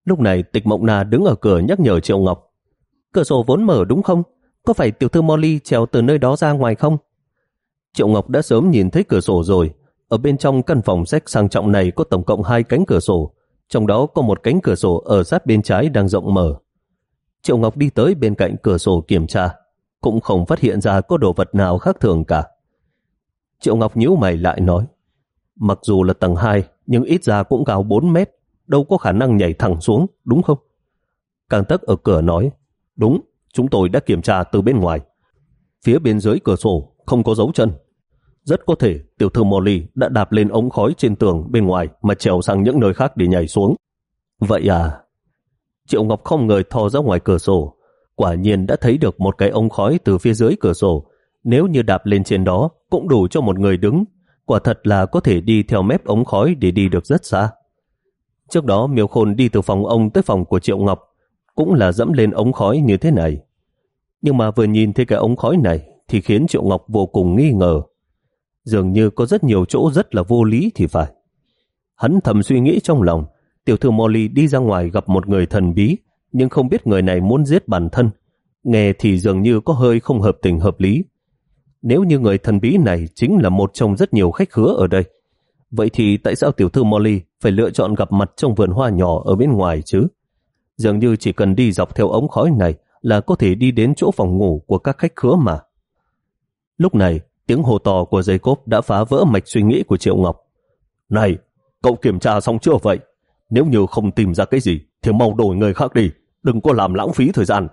Lúc này Tịch Mộng Na đứng ở cửa nhắc nhở Triệu Ngọc. Cửa sổ vốn mở đúng không? Có phải tiểu thư Molly trèo từ nơi đó ra ngoài không? Triệu Ngọc đã sớm nhìn thấy cửa sổ rồi. Ở bên trong căn phòng sách sang trọng này có tổng cộng hai cánh cửa sổ, trong đó có một cánh cửa sổ ở sát bên trái đang rộng mở. Triệu Ngọc đi tới bên cạnh cửa sổ kiểm tra, cũng không phát hiện ra có đồ vật nào khác thường cả. Triệu Ngọc nhíu mày lại nói, mặc dù là tầng hai, nhưng ít ra cũng cao bốn mét, đâu có khả năng nhảy thẳng xuống, đúng không? Càng Tấc ở cửa nói, đúng, chúng tôi đã kiểm tra từ bên ngoài. Phía bên dưới cửa sổ không có dấu chân. Rất có thể tiểu thư Molly đã đạp lên ống khói trên tường bên ngoài mà trèo sang những nơi khác để nhảy xuống. Vậy à? Triệu Ngọc không ngờ thò ra ngoài cửa sổ, quả nhiên đã thấy được một cái ống khói từ phía dưới cửa sổ. Nếu như đạp lên trên đó cũng đủ cho một người đứng, quả thật là có thể đi theo mép ống khói để đi được rất xa. Trước đó Miêu Khôn đi từ phòng ông tới phòng của Triệu Ngọc cũng là dẫm lên ống khói như thế này. Nhưng mà vừa nhìn thấy cái ống khói này thì khiến Triệu Ngọc vô cùng nghi ngờ. Dường như có rất nhiều chỗ rất là vô lý thì phải. Hắn thầm suy nghĩ trong lòng, tiểu thư Molly đi ra ngoài gặp một người thần bí, nhưng không biết người này muốn giết bản thân. Nghe thì dường như có hơi không hợp tình hợp lý. Nếu như người thần bí này chính là một trong rất nhiều khách khứa ở đây, vậy thì tại sao tiểu thư Molly phải lựa chọn gặp mặt trong vườn hoa nhỏ ở bên ngoài chứ? Dường như chỉ cần đi dọc theo ống khói này là có thể đi đến chỗ phòng ngủ của các khách khứa mà. Lúc này, tiếng hô to của Jacob đã phá vỡ mạch suy nghĩ của Triệu Ngọc. Này, cậu kiểm tra xong chưa vậy? Nếu như không tìm ra cái gì thì mau đổi người khác đi, đừng có làm lãng phí thời gian.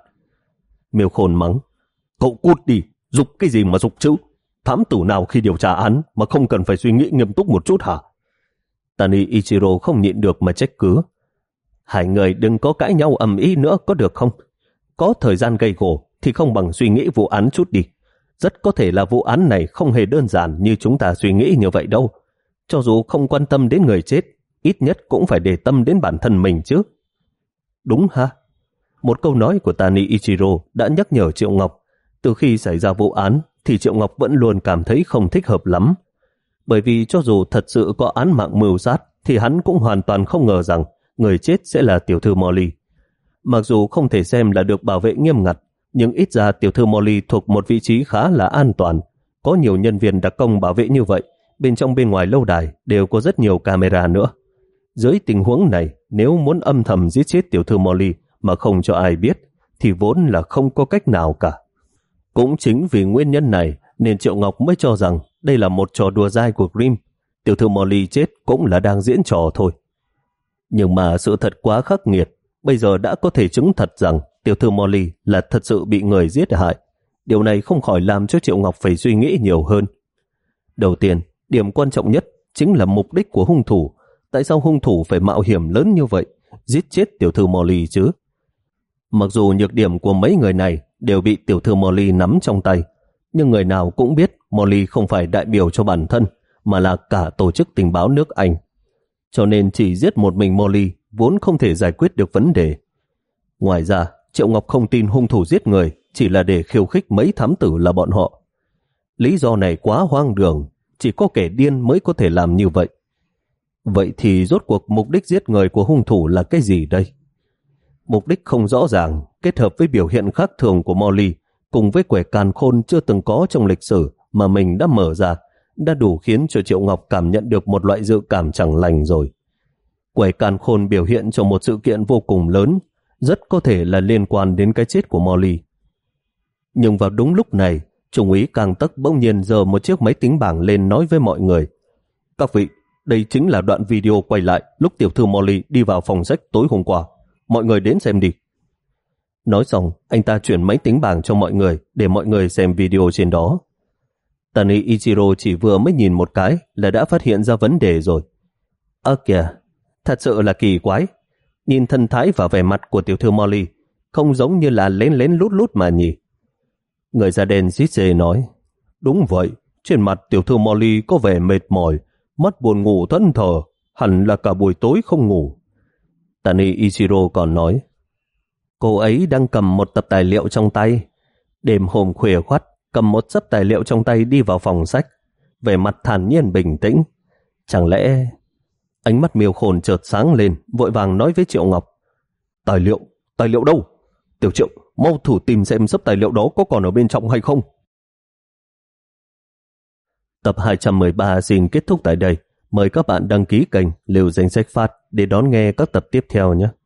Miêu Khôn mắng, cậu cút đi, dục cái gì mà dục chứ? Thám tử nào khi điều tra án mà không cần phải suy nghĩ nghiêm túc một chút hả? Tani Ichiro không nhịn được mà trách cứ. Hai người đừng có cãi nhau ầm ĩ nữa có được không? Có thời gian gây gổ thì không bằng suy nghĩ vụ án chút đi. Rất có thể là vụ án này không hề đơn giản như chúng ta suy nghĩ như vậy đâu. Cho dù không quan tâm đến người chết, ít nhất cũng phải để tâm đến bản thân mình chứ. Đúng ha? Một câu nói của Tani Ichiro đã nhắc nhở Triệu Ngọc. Từ khi xảy ra vụ án thì Triệu Ngọc vẫn luôn cảm thấy không thích hợp lắm. Bởi vì cho dù thật sự có án mạng mưu sát thì hắn cũng hoàn toàn không ngờ rằng người chết sẽ là tiểu thư Molly. Mặc dù không thể xem là được bảo vệ nghiêm ngặt, nhưng ít ra tiểu thư Molly thuộc một vị trí khá là an toàn. Có nhiều nhân viên đặc công bảo vệ như vậy, bên trong bên ngoài lâu đài đều có rất nhiều camera nữa. Dưới tình huống này, nếu muốn âm thầm giết chết tiểu thư Molly mà không cho ai biết, thì vốn là không có cách nào cả. Cũng chính vì nguyên nhân này nên Triệu Ngọc mới cho rằng đây là một trò đùa dai của Grimm. Tiểu thư Molly chết cũng là đang diễn trò thôi. Nhưng mà sự thật quá khắc nghiệt, bây giờ đã có thể chứng thật rằng tiểu thư Molly là thật sự bị người giết hại. Điều này không khỏi làm cho Triệu Ngọc phải suy nghĩ nhiều hơn. Đầu tiên, điểm quan trọng nhất chính là mục đích của hung thủ. Tại sao hung thủ phải mạo hiểm lớn như vậy, giết chết tiểu thư Molly chứ? Mặc dù nhược điểm của mấy người này đều bị tiểu thư Molly nắm trong tay, nhưng người nào cũng biết Molly không phải đại biểu cho bản thân, mà là cả tổ chức tình báo nước Anh. Cho nên chỉ giết một mình Molly vốn không thể giải quyết được vấn đề. Ngoài ra, Triệu Ngọc không tin hung thủ giết người chỉ là để khiêu khích mấy thám tử là bọn họ. Lý do này quá hoang đường, chỉ có kẻ điên mới có thể làm như vậy. Vậy thì rốt cuộc mục đích giết người của hung thủ là cái gì đây? Mục đích không rõ ràng, kết hợp với biểu hiện khác thường của Molly, cùng với quẻ càn khôn chưa từng có trong lịch sử mà mình đã mở ra, đã đủ khiến cho Triệu Ngọc cảm nhận được một loại dự cảm chẳng lành rồi. Quẻ càn khôn biểu hiện cho một sự kiện vô cùng lớn, rất có thể là liên quan đến cái chết của Molly. Nhưng vào đúng lúc này, Trung úy Càng Tấc bỗng nhiên giơ một chiếc máy tính bảng lên nói với mọi người: Các vị, đây chính là đoạn video quay lại lúc tiểu thư Molly đi vào phòng sách tối hôm qua. Mọi người đến xem đi. Nói xong, anh ta chuyển máy tính bảng cho mọi người để mọi người xem video trên đó. Tani Ichiro chỉ vừa mới nhìn một cái là đã phát hiện ra vấn đề rồi. Ơ kìa, thật sự là kỳ quái. Nhìn thân thái và vẻ mặt của tiểu thư Molly không giống như là lén lén lút lút mà nhỉ. Người da đen xít xề nói: Đúng vậy, trên mặt tiểu thư Molly có vẻ mệt mỏi, mắt buồn ngủ thẫn thờ, hẳn là cả buổi tối không ngủ. Tani Ichiro còn nói: Cô ấy đang cầm một tập tài liệu trong tay. Đêm hôm khuya khoắt, cầm một sấp tài liệu trong tay đi vào phòng sách, vẻ mặt thản nhiên bình tĩnh. Chẳng lẽ... Ánh mắt Miêu Khôn chợt sáng lên, vội vàng nói với Triệu Ngọc: Tài liệu, tài liệu đâu? Tiểu Triệu, mau thử tìm xem sấp tài liệu đó có còn ở bên trong hay không. Tập hai trăm mười ba xin kết thúc tại đây. Mời các bạn đăng ký kênh Lưu Danh Sách Phát để đón nghe các tập tiếp theo nhé.